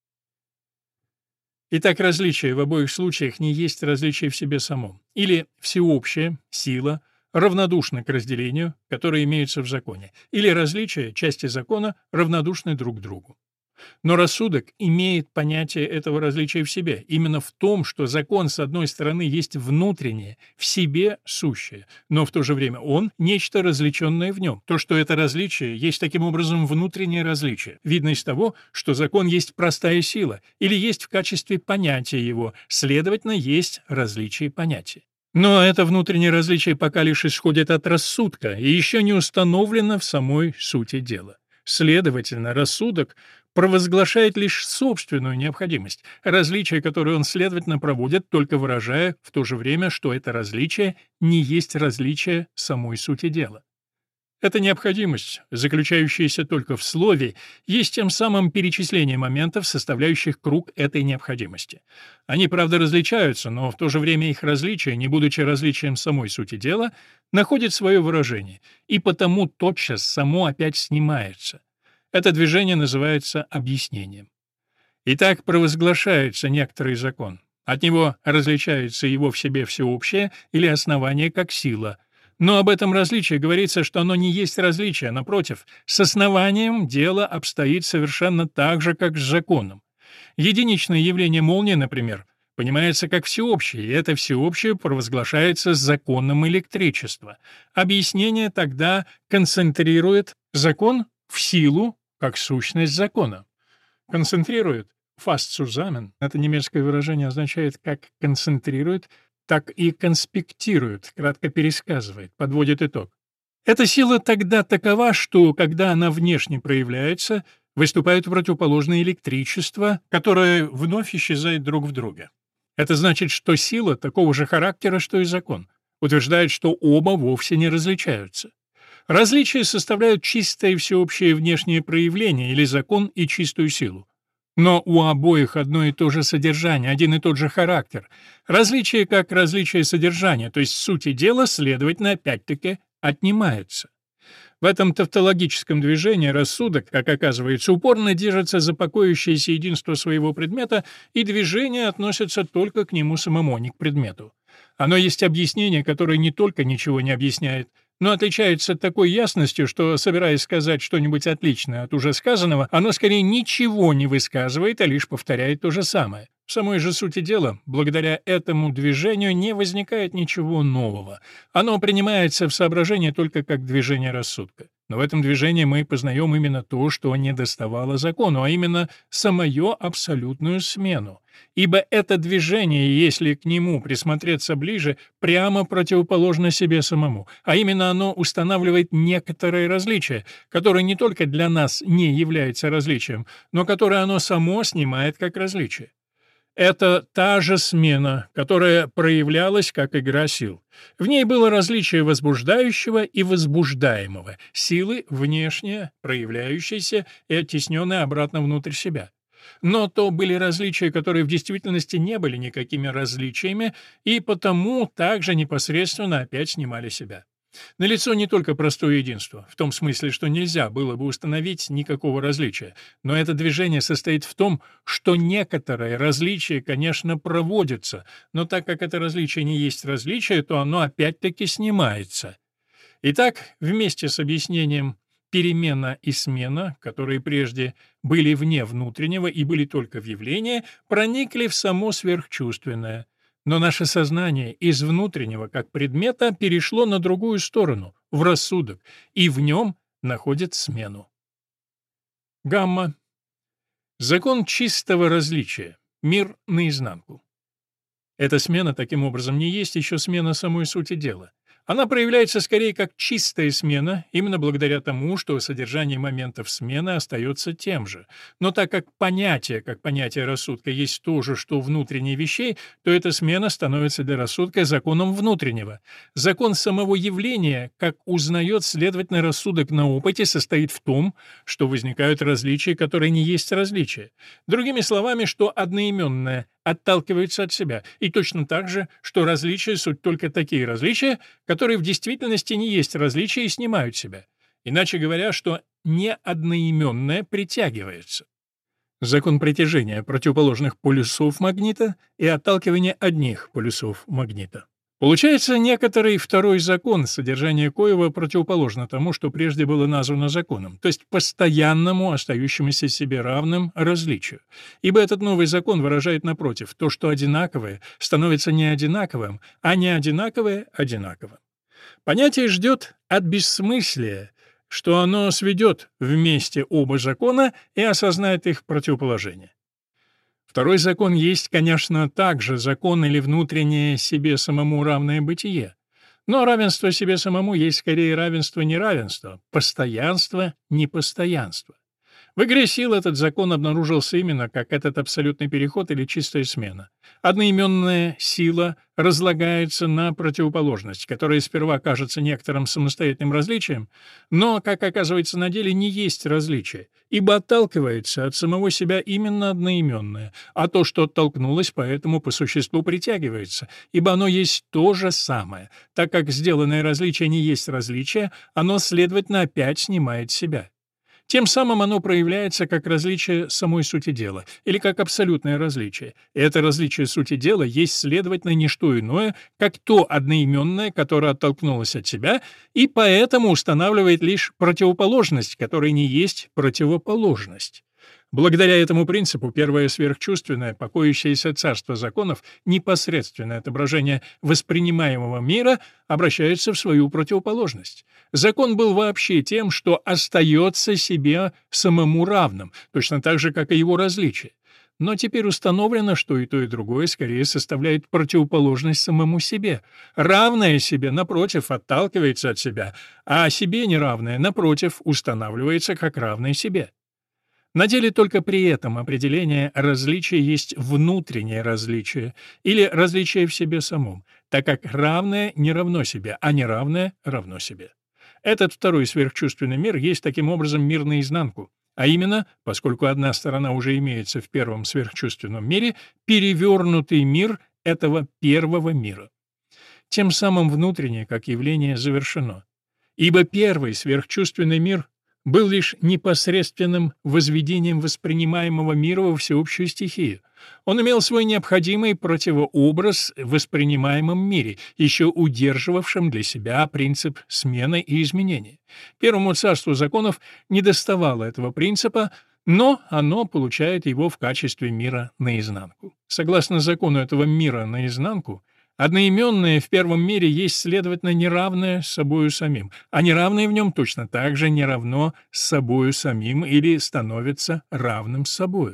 Итак, различие в обоих случаях не есть различие в себе самом, или всеобщая сила равнодушна к разделению, которое имеется в законе, или различия, части закона, равнодушны друг к другу. Но рассудок имеет понятие этого различия в себе, именно в том, что закон, с одной стороны, есть внутреннее, в себе сущее, но в то же время он — нечто различенное в нем. То, что это различие, есть таким образом внутреннее различие. Видно из того, что закон есть простая сила, или есть в качестве понятия его, следовательно, есть различие понятия. Но это внутреннее различие пока лишь исходит от рассудка и еще не установлено в самой сути дела. Следовательно, рассудок провозглашает лишь собственную необходимость, различие, которое он, следовательно, проводит, только выражая в то же время, что это различие не есть различие самой сути дела. Эта необходимость, заключающаяся только в слове, есть тем самым перечисление моментов, составляющих круг этой необходимости. Они, правда, различаются, но в то же время их различие, не будучи различием самой сути дела, находит свое выражение, и потому тотчас само опять снимается. Это движение называется объяснением. Итак, провозглашается некоторый закон. От него различается его в себе всеобщее или основание как сила. Но об этом различии говорится, что оно не есть различие, а, напротив, с основанием дело обстоит совершенно так же, как с законом. Единичное явление молнии, например, понимается как всеобщее, и это всеобщее провозглашается законом электричества. Объяснение тогда концентрирует закон в силу, как сущность закона. Концентрирует fast zusammen. Это немецкое выражение означает как концентрирует, так и конспектирует, кратко пересказывает, подводит итог. Эта сила тогда такова, что, когда она внешне проявляется, выступает противоположное электричество, которое вновь исчезает друг в друге. Это значит, что сила такого же характера, что и закон, утверждает, что оба вовсе не различаются. Различия составляют чистое всеобщее внешнее проявление или закон и чистую силу. Но у обоих одно и то же содержание, один и тот же характер. Различие как различие содержания, то есть сути дела, следовательно, опять-таки отнимается. В этом тавтологическом движении рассудок, как оказывается, упорно держится за покоящееся единство своего предмета, и движение относится только к нему самому, а не к предмету. Оно есть объяснение, которое не только ничего не объясняет, но отличается такой ясностью, что, собираясь сказать что-нибудь отличное от уже сказанного, оно скорее ничего не высказывает, а лишь повторяет то же самое. В самой же сути дела, благодаря этому движению не возникает ничего нового. Оно принимается в соображение только как движение рассудка. Но в этом движении мы познаем именно то, что недоставало закону, а именно самую абсолютную смену. Ибо это движение, если к нему присмотреться ближе, прямо противоположно себе самому, а именно оно устанавливает некоторое различие, которое не только для нас не является различием, но которое оно само снимает как различие. Это та же смена, которая проявлялась как игра сил. В ней было различие возбуждающего и возбуждаемого, силы внешне проявляющейся и оттесненной обратно внутрь себя. Но то были различия, которые в действительности не были никакими различиями, и потому также непосредственно опять снимали себя. Налицо не только простое единство, в том смысле, что нельзя было бы установить никакого различия, но это движение состоит в том, что некоторое различие, конечно, проводится, но так как это различие не есть различие, то оно опять-таки снимается. Итак, вместе с объяснением перемена и смена, которые прежде были вне внутреннего и были только в явлении, проникли в само сверхчувственное. Но наше сознание из внутреннего как предмета перешло на другую сторону, в рассудок, и в нем находит смену. Гамма. Закон чистого различия. Мир наизнанку. Эта смена, таким образом, не есть еще смена самой сути дела. Она проявляется скорее как чистая смена, именно благодаря тому, что содержание моментов смены остается тем же. Но так как понятие рассудка, есть то же, что внутренние вещей, то эта смена становится для рассудка законом внутреннего. Закон самого явления, как узнает, следовательно, рассудок на опыте, состоит в том, что возникают различия, которые не есть различия. Другими словами, что одноименное отталкивается от себя, и точно так же, что различия — суть только такие различия, которые в действительности не есть различия и снимают себя. Иначе говоря, что неодноименное притягивается. Закон притяжения противоположных полюсов магнита и отталкивания одних полюсов магнита. Получается некоторый второй закон, содержание коего противоположно тому, что прежде было названо законом, то есть постоянному, остающемуся себе равным различию. Ибо этот новый закон выражает, напротив, то, что одинаковое становится не одинаковым, а не одинаковое — одинаковым. Понятие ждет от бессмыслия, что оно сведет вместе оба закона и осознает их противоположение. Второй закон есть, конечно, также закон или внутреннее себе самому равное бытие. Но равенство себе самому есть скорее равенство неравенства, постоянство непостоянства. В игре сил этот закон обнаружился именно как этот абсолютный переход или чистая смена. Одноименная сила разлагается на противоположность, которая сперва кажется некоторым самостоятельным различием, но, как оказывается на деле, не есть различие, ибо отталкивается от самого себя именно одноименное, а то, что оттолкнулось, поэтому по существу притягивается, ибо оно есть то же самое. Так как сделанное различие не есть различие, оно, следовательно, опять снимает себя. Тем самым оно проявляется как различие самой сути дела, или как абсолютное различие. И это различие сути дела есть, следовательно, не что иное, как то одноименное, которое оттолкнулось от себя, и поэтому устанавливает лишь противоположность, которая не есть противоположность. Благодаря этому принципу первое сверхчувственное, покоящееся царство законов, непосредственное отображение воспринимаемого мира, обращается в свою противоположность. Закон был вообще тем, что остается себе самому равным, точно так же, как и его различие. Но теперь установлено, что и то, и другое скорее составляет противоположность самому себе. Равное себе, напротив, отталкивается от себя, а себе неравное, напротив, устанавливается как равное себе. На деле только при этом определение различия есть внутреннее различие или различие в себе самом, так как равное не равно себе, а неравное равно себе. Этот второй сверхчувственный мир есть таким образом мир наизнанку, а именно, поскольку одна сторона уже имеется в первом сверхчувственном мире, перевернутый мир этого первого мира. Тем самым внутреннее, как явление, завершено. Ибо первый сверхчувственный мир был лишь непосредственным возведением воспринимаемого мира во всеобщую стихию. Он имел свой необходимый противообраз в воспринимаемом мире, еще удерживавшем для себя принцип смены и изменения. Первому царству законов недоставало этого принципа, но оно получает его в качестве мира наизнанку. Согласно закону этого мира наизнанку, одноименное в первом мире есть, следовательно, неравное с собою самим, а неравное в нем точно так же не равно с собою самим или становится равным с собою.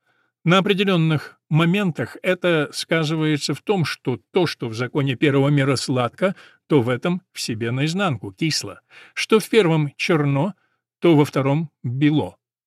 На определенных моментах это сказывается в том, что то, что в законе первого мира сладко, то в этом в себе наизнанку кисло, что в первом черно, то во втором бело.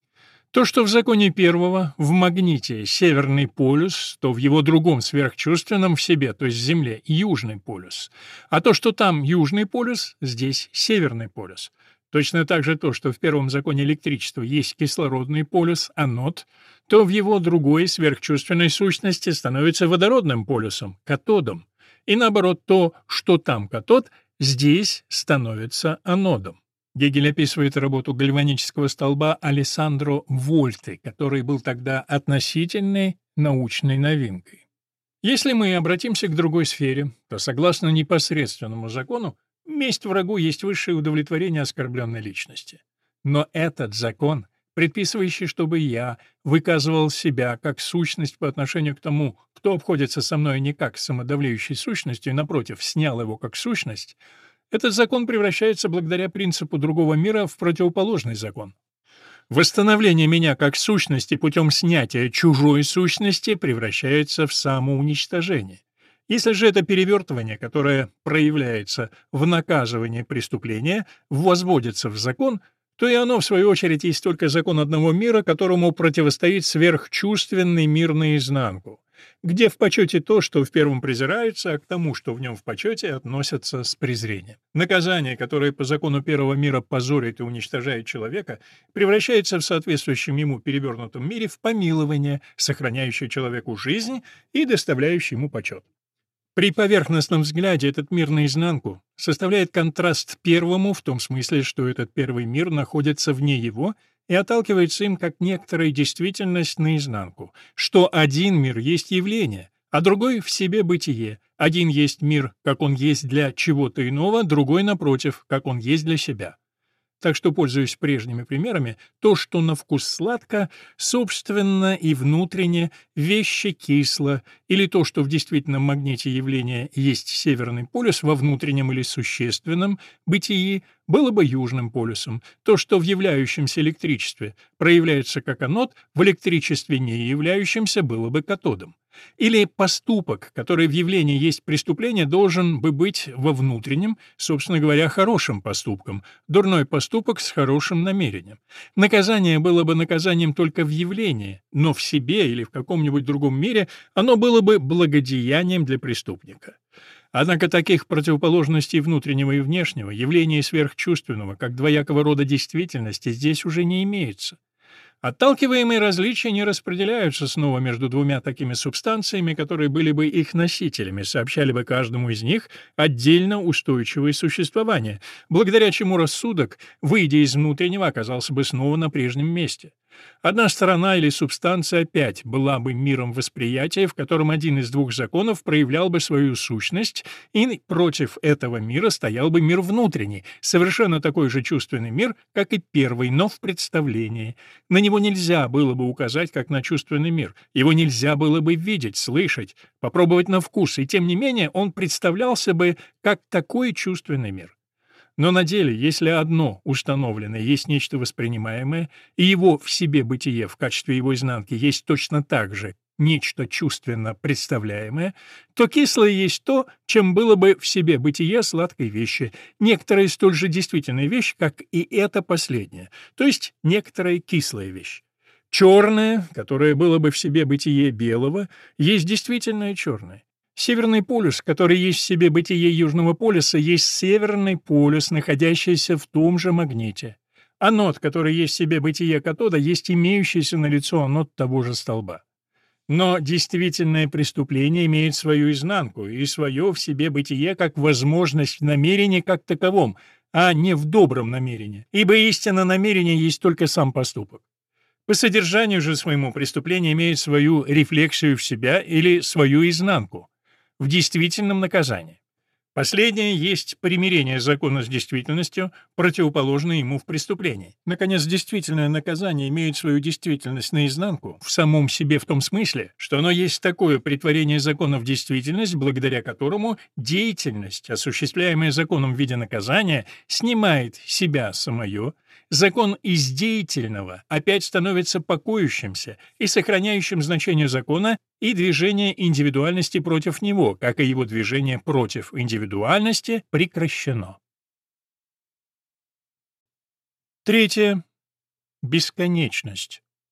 То, что в законе первого, в магните, северный полюс, то в его другом сверхчувственном в себе, то есть в Земле, южный полюс. А то, что там южный полюс, здесь северный полюс. Точно так же то, что в первом законе электричества есть кислородный полюс, анод, то в его другой сверхчувственной сущности становится водородным полюсом, катодом. И наоборот, то, что там катод, здесь становится анодом. Гегель описывает работу гальванического столба Алессандро Вольты, который был тогда относительной научной новинкой. Если мы обратимся к другой сфере, то, согласно непосредственному закону, месть врагу есть высшее удовлетворение оскорбленной личности. Но этот закон, предписывающий, чтобы я выказывал себя как сущность по отношению к тому, кто обходится со мной не как самодавлеющей сущностью, и, напротив, снял его как сущность, этот закон превращается благодаря принципу другого мира в противоположный закон. Восстановление меня как сущности путем снятия чужой сущности превращается в самоуничтожение. Если же это перевертывание, которое проявляется в наказывании преступления, возводится в закон, то и оно, в свою очередь, есть только закон одного мира, которому противостоит сверхчувственный мир наизнанку, где в почете то, что в первом презирается, а к тому, что в нем в почете, относятся с презрением. Наказание, которое по закону первого мира позорит и уничтожает человека, превращается в соответствующем ему перевернутом мире в помилование, сохраняющее человеку жизнь и доставляющее ему почет. При поверхностном взгляде этот мир наизнанку составляет контраст первому в том смысле, что этот первый мир находится вне его и отталкивается им как некоторая действительность наизнанку, что один мир есть явление, а другой в себе бытие, один есть мир, как он есть для чего-то иного, другой, напротив, как он есть для себя. Так что, пользуясь прежними примерами, то, что на вкус сладко, собственно и внутренне вещи кисло, или то, что в действительном магните явления есть северный полюс во внутреннем или существенном бытии, было бы южным полюсом. То, что в являющемся электричестве проявляется как анод, в электричестве не являющемся было бы катодом. Или поступок, который в явлении есть преступление, должен бы быть во внутреннем, собственно говоря, хорошим поступком, дурной поступок с хорошим намерением. Наказание было бы наказанием только в явлении, но в себе или в каком-нибудь другом мире оно было бы благодеянием для преступника. Однако таких противоположностей внутреннего и внешнего, явления и сверхчувственного, как двоякого рода действительности, здесь уже не имеется. Отталкиваемые различия не распределяются снова между двумя такими субстанциями, которые были бы их носителями, сообщали бы каждому из них отдельно устойчивое существование, благодаря чему рассудок, выйдя из внутреннего, оказался бы снова на прежнем месте. Одна сторона или субстанция опять была бы миром восприятия, в котором один из двух законов проявлял бы свою сущность, и против этого мира стоял бы мир внутренний, совершенно такой же чувственный мир, как и первый, но в представлении. На него нельзя было бы указать как на чувственный мир, его нельзя было бы видеть, слышать, попробовать на вкус, и тем не менее он представлялся бы как такой чувственный мир. Но на деле, если одно установленное есть нечто воспринимаемое, и его в себе бытие в качестве его изнанки есть точно так же нечто чувственно представляемое, то кислое есть то, чем было бы в себе бытие сладкой вещи, некоторая столь же действительная вещь, как и эта последняя, то есть некоторая кислая вещь. Черное, которое было бы в себе бытие белого, есть действительное черное. Северный полюс, который есть в себе бытие Южного полюса, есть северный полюс, находящийся в том же магните. Анод, который есть в себе бытие катода, есть имеющийся налицо анод того же столба. Но действительное преступление имеет свою изнанку и свое в себе бытие как возможность в намерении как таковом, а не в добром намерении, ибо истина намерения есть только сам поступок. По содержанию же своему преступление имеет свою рефлексию в себя или свою изнанку в действительном наказании. Последнее есть примирение закона с действительностью, противоположное ему в преступлении. Наконец, действительное наказание имеет свою действительность наизнанку в самом себе в том смысле, что оно есть такое претворение закона в действительность, благодаря которому деятельность, осуществляемая законом в виде наказания, снимает себя самое, закон из деятельного опять становится покоящимся и сохраняющим значение закона и движение индивидуальности против него, как и его движение против индивидуальности, прекращено. Третье. Бесконечность.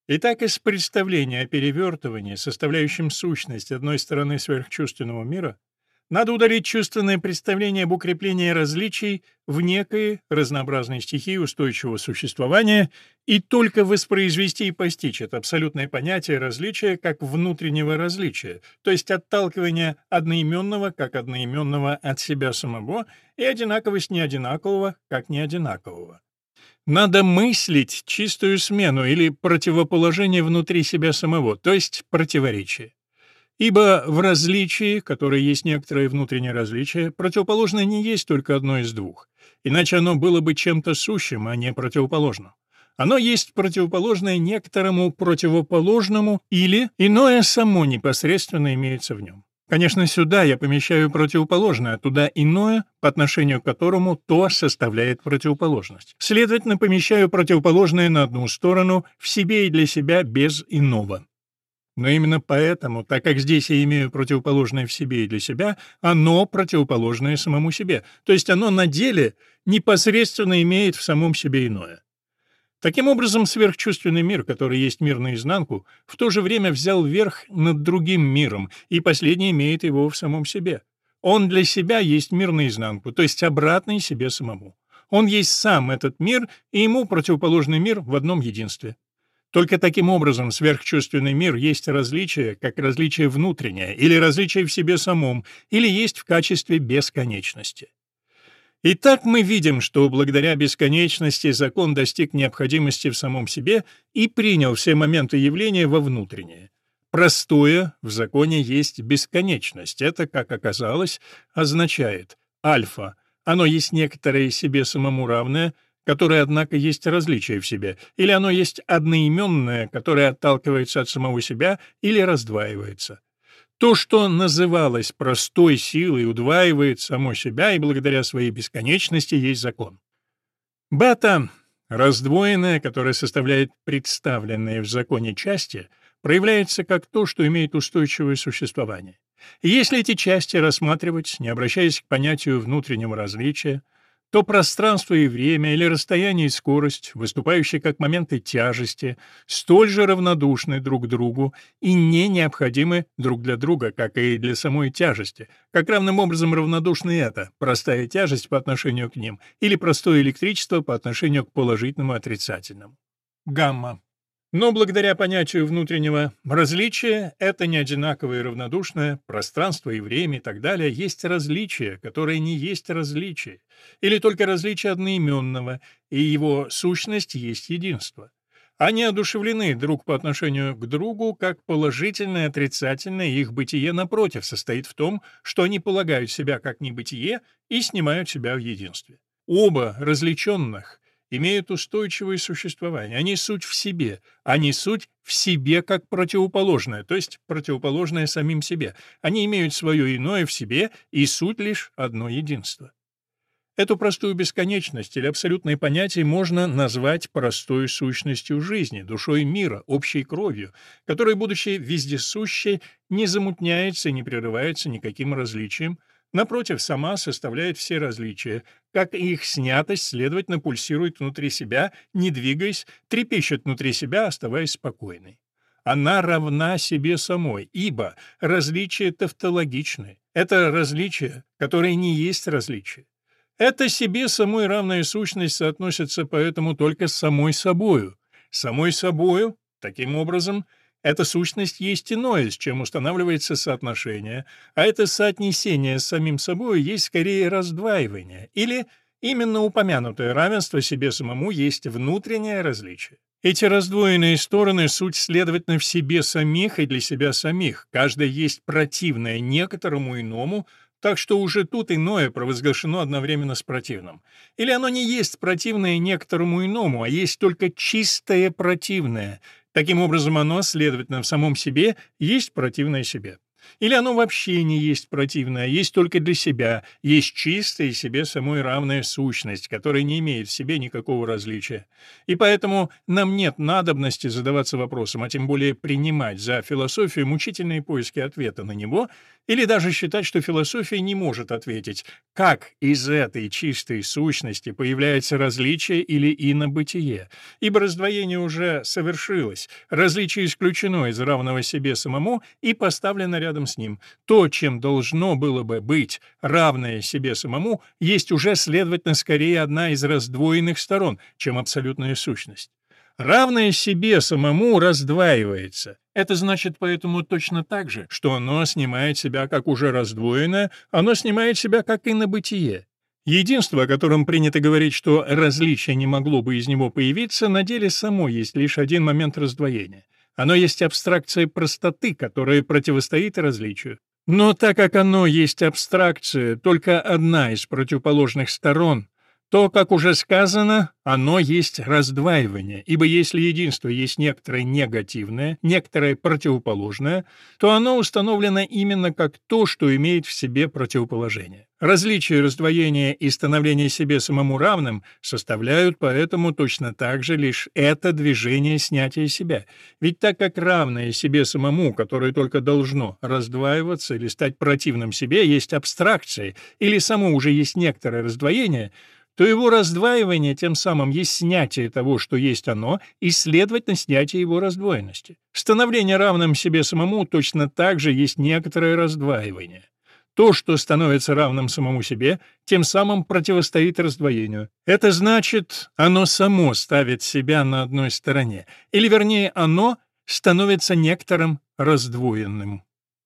Итак, из представления о перевертывании, составляющем сущность одной стороны сверхчувственного мира, надо удалить чувственное представление об укреплении различий в некой разнообразной стихии устойчивого существования и только воспроизвести и постичь это абсолютное понятие различия как внутреннего различия, то есть отталкивания одноименного как одноименного от себя самого и одинаковость неодинакового как неодинакового. Надо мыслить чистую смену или противоположение внутри себя самого, то есть противоречие. Ибо в различии, которое есть некоторое внутреннее различие, противоположное не есть только одно из двух, иначе оно было бы чем-то сущим, а не противоположным. Оно есть противоположное некоторому противоположному или иное само непосредственно имеется в нем. Конечно, сюда я помещаю противоположное, а туда иное, по отношению к которому то составляет противоположность. Следовательно, помещаю противоположное на одну сторону, в себе и для себя без иного. Но именно поэтому, так как здесь я имею противоположное в себе и для себя, оно противоположное самому себе, то есть оно на деле непосредственно имеет в самом себе иное. Таким образом, сверхчувственный мир, который есть мир наизнанку, в то же время взял верх над другим миром, и последний имеет его в самом себе. Он для себя есть мир наизнанку, то есть обратный себе самому. Он есть сам этот мир, и ему противоположный мир в одном единстве. Только таким образом сверхчувственный мир есть различие, как различие внутреннее, или различие в себе самом, или есть в качестве бесконечности. Итак, мы видим, что благодаря бесконечности закон достиг необходимости в самом себе и принял все моменты явления во внутреннее. Простое в законе есть бесконечность. Это, как оказалось, означает альфа. Оно есть некоторое себе самому равное, которое, однако, есть различие в себе, или оно есть одноименное, которое отталкивается от самого себя или раздваивается. То, что называлось простой силой, удваивает само себя и благодаря своей бесконечности есть закон. Бета, раздвоенное, которое составляет представленные в законе части, проявляется как то, что имеет устойчивое существование. И если эти части рассматривать, не обращаясь к понятию внутреннего различия, то пространство и время или расстояние и скорость, выступающие как моменты тяжести, столь же равнодушны друг к другу и не необходимы друг для друга, как и для самой тяжести, как равным образом равнодушны это, простая тяжесть по отношению к ним, или простое электричество по отношению к положительному и отрицательному. Гамма. Но благодаря понятию внутреннего различия это неодинаковое и равнодушное, пространство и время и так далее есть различие, которое не есть различие, или только различие одноименного, и его сущность есть единство. Они одушевлены друг по отношению к другу, как положительное и отрицательное, и их бытие, напротив, состоит в том, что они полагают себя как небытие и снимают себя в единстве. Оба различенных имеют устойчивое существование. Они суть в себе. Они суть в себе как противоположное, то есть противоположное самим себе. Они имеют свое иное в себе, и суть лишь одно единство. Эту простую бесконечность или абсолютное понятие можно назвать простой сущностью жизни, душой мира, общей кровью, которая, будучи вездесущей, не замутняется и не прерывается никаким различием, напротив, сама составляет все различия, как и их снятость, следовательно, пульсирует внутри себя, не двигаясь, трепещет внутри себя, оставаясь спокойной. Она равна себе самой, ибо различия тавтологичны. Это различие, которое не есть различие. Это себе самой равная сущность соотносится поэтому только с самой собою. Самой собою, таким образом, эта сущность есть иное, с чем устанавливается соотношение, а это соотнесение с самим собой есть скорее раздваивание, или именно упомянутое равенство себе самому есть внутреннее различие. Эти раздвоенные стороны — суть, следовательно, в себе самих и для себя самих, каждая есть противное некоторому иному, так что уже тут иное провозглашено одновременно с противным. Или оно не есть противное некоторому иному, а есть только чистое противное. Таким образом, оно, следовательно, в самом себе есть противное себе. Или оно вообще не есть противное, а есть только для себя, есть чистая и себе самой равная сущность, которая не имеет в себе никакого различия. И поэтому нам нет надобности задаваться вопросом, а тем более принимать за философию мучительные поиски ответа на него, Или даже считать, что философия не может ответить, как из этой чистой сущности появляется различие или инобытие, ибо раздвоение уже совершилось, различие исключено из равного себе самому и поставлено рядом с ним. То, чем должно было бы быть равное себе самому, есть уже, следовательно, скорее одна из раздвоенных сторон, чем абсолютная сущность. Равное себе самому раздваивается. Это значит поэтому точно так же, что оно снимает себя как уже раздвоенное, оно снимает себя как инобытие. Единство, о котором принято говорить, что различие не могло бы из него появиться, на деле само есть лишь один момент раздвоения. Оно есть абстракция простоты, которая противостоит различию. Но так как оно есть абстракция, только одна из противоположных сторон, то, как уже сказано, оно есть раздваивание, ибо если единство есть некоторое негативное, некоторое противоположное, то оно установлено именно как то, что имеет в себе противоположение. Различие, раздвоение и становление себе самому равным составляют поэтому точно так же лишь это движение снятия себя. Ведь так как равное себе самому, которое только должно раздваиваться или стать противным себе, есть абстракция, или само уже есть некоторое раздвоение, то его раздваивание тем самым есть снятие того, что есть оно, и, следовательно, снятие его раздвоенности. Становление равным себе самому точно так же есть некоторое раздваивание. То, что становится равным самому себе, тем самым противостоит раздвоению. Это значит, оно само ставит себя на одной стороне, или, вернее, оно становится некоторым раздвоенным.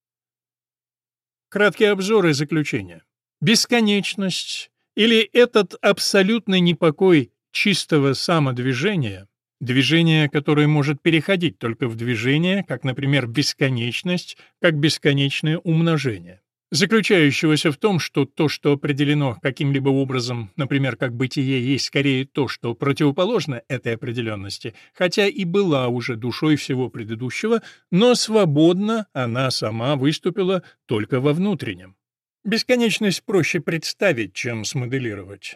Краткий обзор и заключение. Бесконечность или этот абсолютный непокой чистого самодвижения, движение, которое может переходить только в движение, как, например, бесконечность, как бесконечное умножение, заключающегося в том, что то, что определено каким-либо образом, например, как бытие, есть скорее то, что противоположно этой определенности, хотя и была уже душой всего предыдущего, но свободно она сама выступила только во внутреннем. Бесконечность проще представить, чем смоделировать.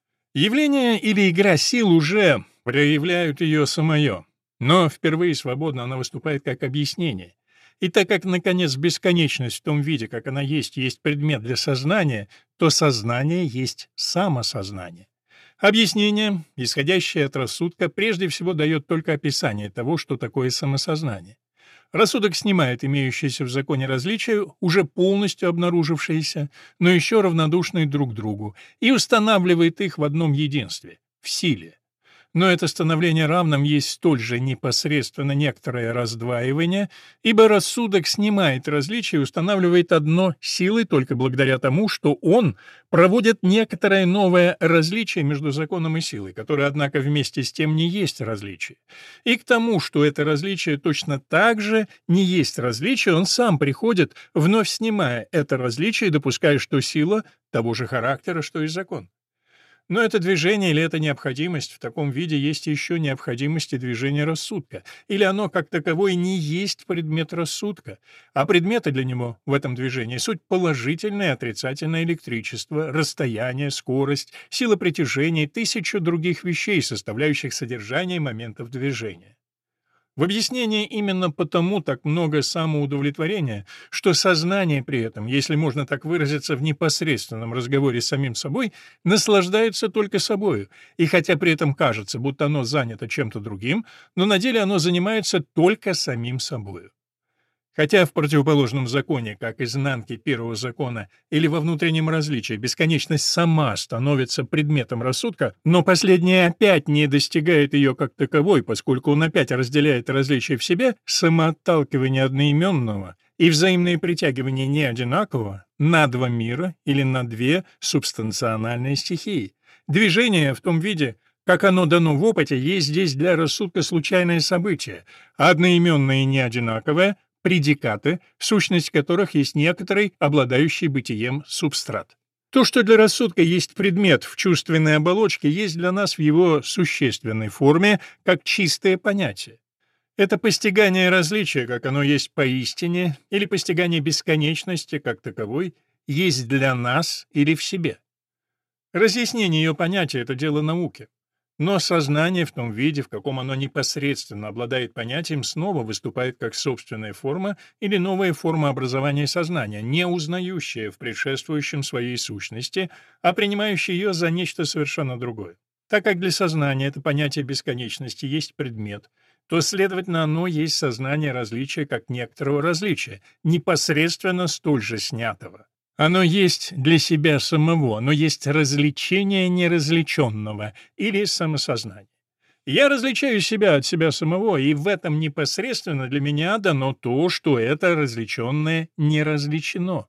Явление или игра сил уже проявляют ее самое, но впервые свободно она выступает как объяснение. И так как, наконец, бесконечность в том виде, как она есть предмет для сознания, то сознание есть самосознание. Объяснение, исходящее от рассудка, прежде всего дает только описание того, что такое самосознание. Рассудок снимает имеющиеся в законе различия, уже полностью обнаружившиеся, но еще равнодушные друг к другу, и устанавливает их в одном единстве — в силе. Но это становление равным есть столь же непосредственно некоторое раздваивание, ибо рассудок снимает различия и устанавливает одно силой только благодаря тому, что он проводит некоторое новое различие между законом и силой, которое, однако, вместе с тем не есть различие. И к тому, что это различие точно так же не есть различие, он сам приходит, вновь снимая это различие и допуская, что сила того же характера, что и закон. Но это движение или эта необходимость в таком виде есть еще необходимость и движение рассудка, или оно как таковое не есть предмет рассудка, а предметы для него в этом движении суть положительное и отрицательное электричество, расстояние, скорость, сила притяжения и тысячу других вещей, составляющих содержание моментов движения. В объяснении именно потому так много самоудовлетворения, что сознание при этом, если можно так выразиться в непосредственном разговоре с самим собой, наслаждается только собою, и хотя при этом кажется, будто оно занято чем-то другим, но на деле оно занимается только самим собою. Хотя в противоположном законе, как изнанке первого закона, или во внутреннем различии бесконечность сама становится предметом рассудка, но последний опять не достигает ее как таковой, поскольку он опять разделяет различие в себе, самоотталкивание одноименного и взаимное притягивание неодинакового на два мира или на две субстанциональные стихии. Движение в том виде, как оно дано в опыте, есть здесь для рассудка случайное событие, а одноименное и неодинаковое — предикаты, сущность которых есть некоторый, обладающий бытием субстрат. То, что для рассудка есть предмет в чувственной оболочке, есть для нас в его существенной форме, как чистое понятие. Это постигание различия, как оно есть поистине, или постигание бесконечности, как таковой, есть для нас или в себе. Разъяснение ее понятия — это дело науки. Но сознание в том виде, в каком оно непосредственно обладает понятием, снова выступает как собственная форма или новая форма образования сознания, не узнающая в предшествующем своей сущности, а принимающая ее за нечто совершенно другое. Так как для сознания это понятие бесконечности есть предмет, то, следовательно, оно есть сознание различия как некоторого различия, непосредственно столь же снятого. Оно есть для себя самого, оно есть развлечение неразличенного или самосознание. Я различаю себя от себя самого, и в этом непосредственно для меня дано то, что это развлеченное не различено.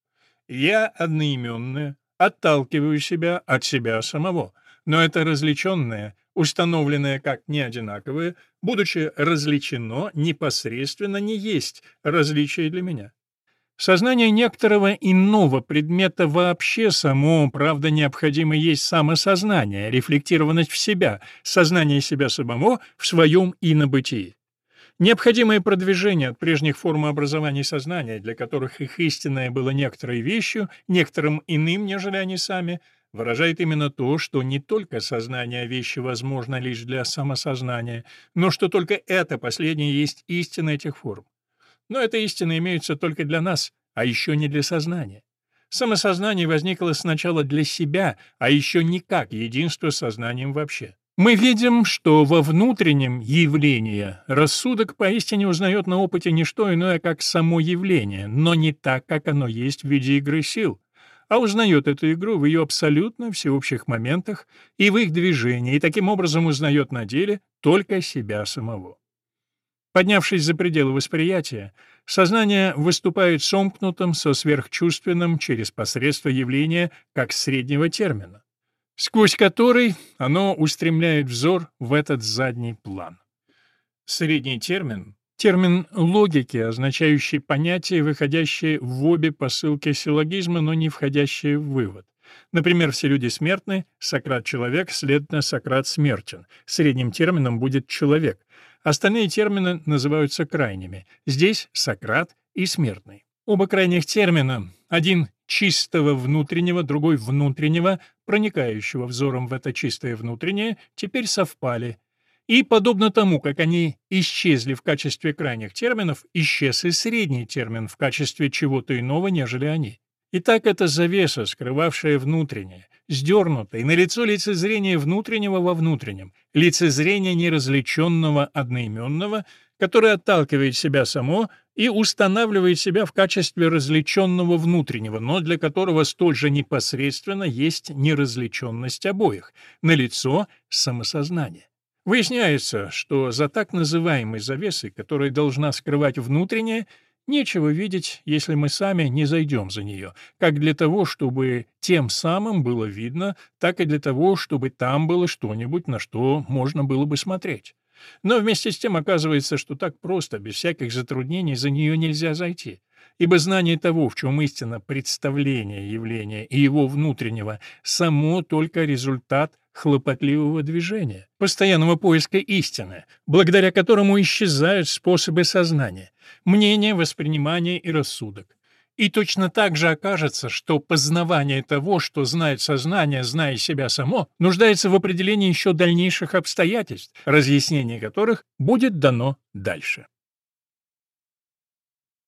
Я одноименное, отталкиваю себя от себя самого, но это различенное, установленное как неодинаковое, будучи различено, непосредственно не есть различие для меня. Сознание некоторого иного предмета вообще само, правда, необходимо есть самосознание, рефлектированность в себя, сознание себя самого в своем инобытии. Необходимое продвижение от прежних форм образования сознания, для которых их истинное было некоторой вещью, некоторым иным, нежели они сами, выражает именно то, что не только сознание вещи возможно лишь для самосознания, но что только это последнее есть истина этих форм. Но эта истина имеется только для нас, а еще не для сознания. Самосознание возникло сначала для себя, а еще не как единство с сознанием вообще. Мы видим, что во внутреннем явлении рассудок поистине узнает на опыте не что иное, как само явление, но не так, как оно есть в виде игры сил, а узнает эту игру в ее абсолютно всеобщих моментах и в их движении, и таким образом узнает на деле только себя самого. Поднявшись за пределы восприятия, сознание выступает сомкнутым со сверхчувственным через посредство явления как среднего термина, сквозь который оно устремляет взор в этот задний план. Средний термин — термин логики, означающий понятие, выходящее в обе посылки силлогизма, но не входящее в вывод. Например, все люди смертны, Сократ — человек, следовательно, Сократ смертен. Средним термином будет «человек». Остальные термины называются крайними. Здесь Сократ и смертный. Оба крайних термина, один чистого внутреннего, другой внутреннего, проникающего взором в это чистое внутреннее, теперь совпали. И, подобно тому, как они исчезли в качестве крайних терминов, исчез и средний термин в качестве чего-то иного, нежели они. Итак, эта завеса, скрывавшая внутреннее, сдернута, и налицо лицезрение внутреннего во внутреннем, лицезрение неразличенного одноименного, которое отталкивает себя само и устанавливает себя в качестве различенного внутреннего, но для которого столь же непосредственно есть неразличенность обоих, налицо самосознание. Выясняется, что за так называемой завесой, которая должна скрывать внутреннее, нечего видеть, если мы сами не зайдем за нее, как для того, чтобы тем самым было видно, так и для того, чтобы там было что-нибудь, на что можно было бы смотреть. Но вместе с тем оказывается, что так просто, без всяких затруднений, за нее нельзя зайти. Ибо знание того, в чем истина представления явления и его внутреннего, само только результат хлопотливого движения, постоянного поиска истины, благодаря которому исчезают способы сознания, мнение, воспринимание и рассудок. И точно так же окажется, что познавание того, что знает сознание, зная себя само, нуждается в определении еще дальнейших обстоятельств, разъяснение которых будет дано дальше.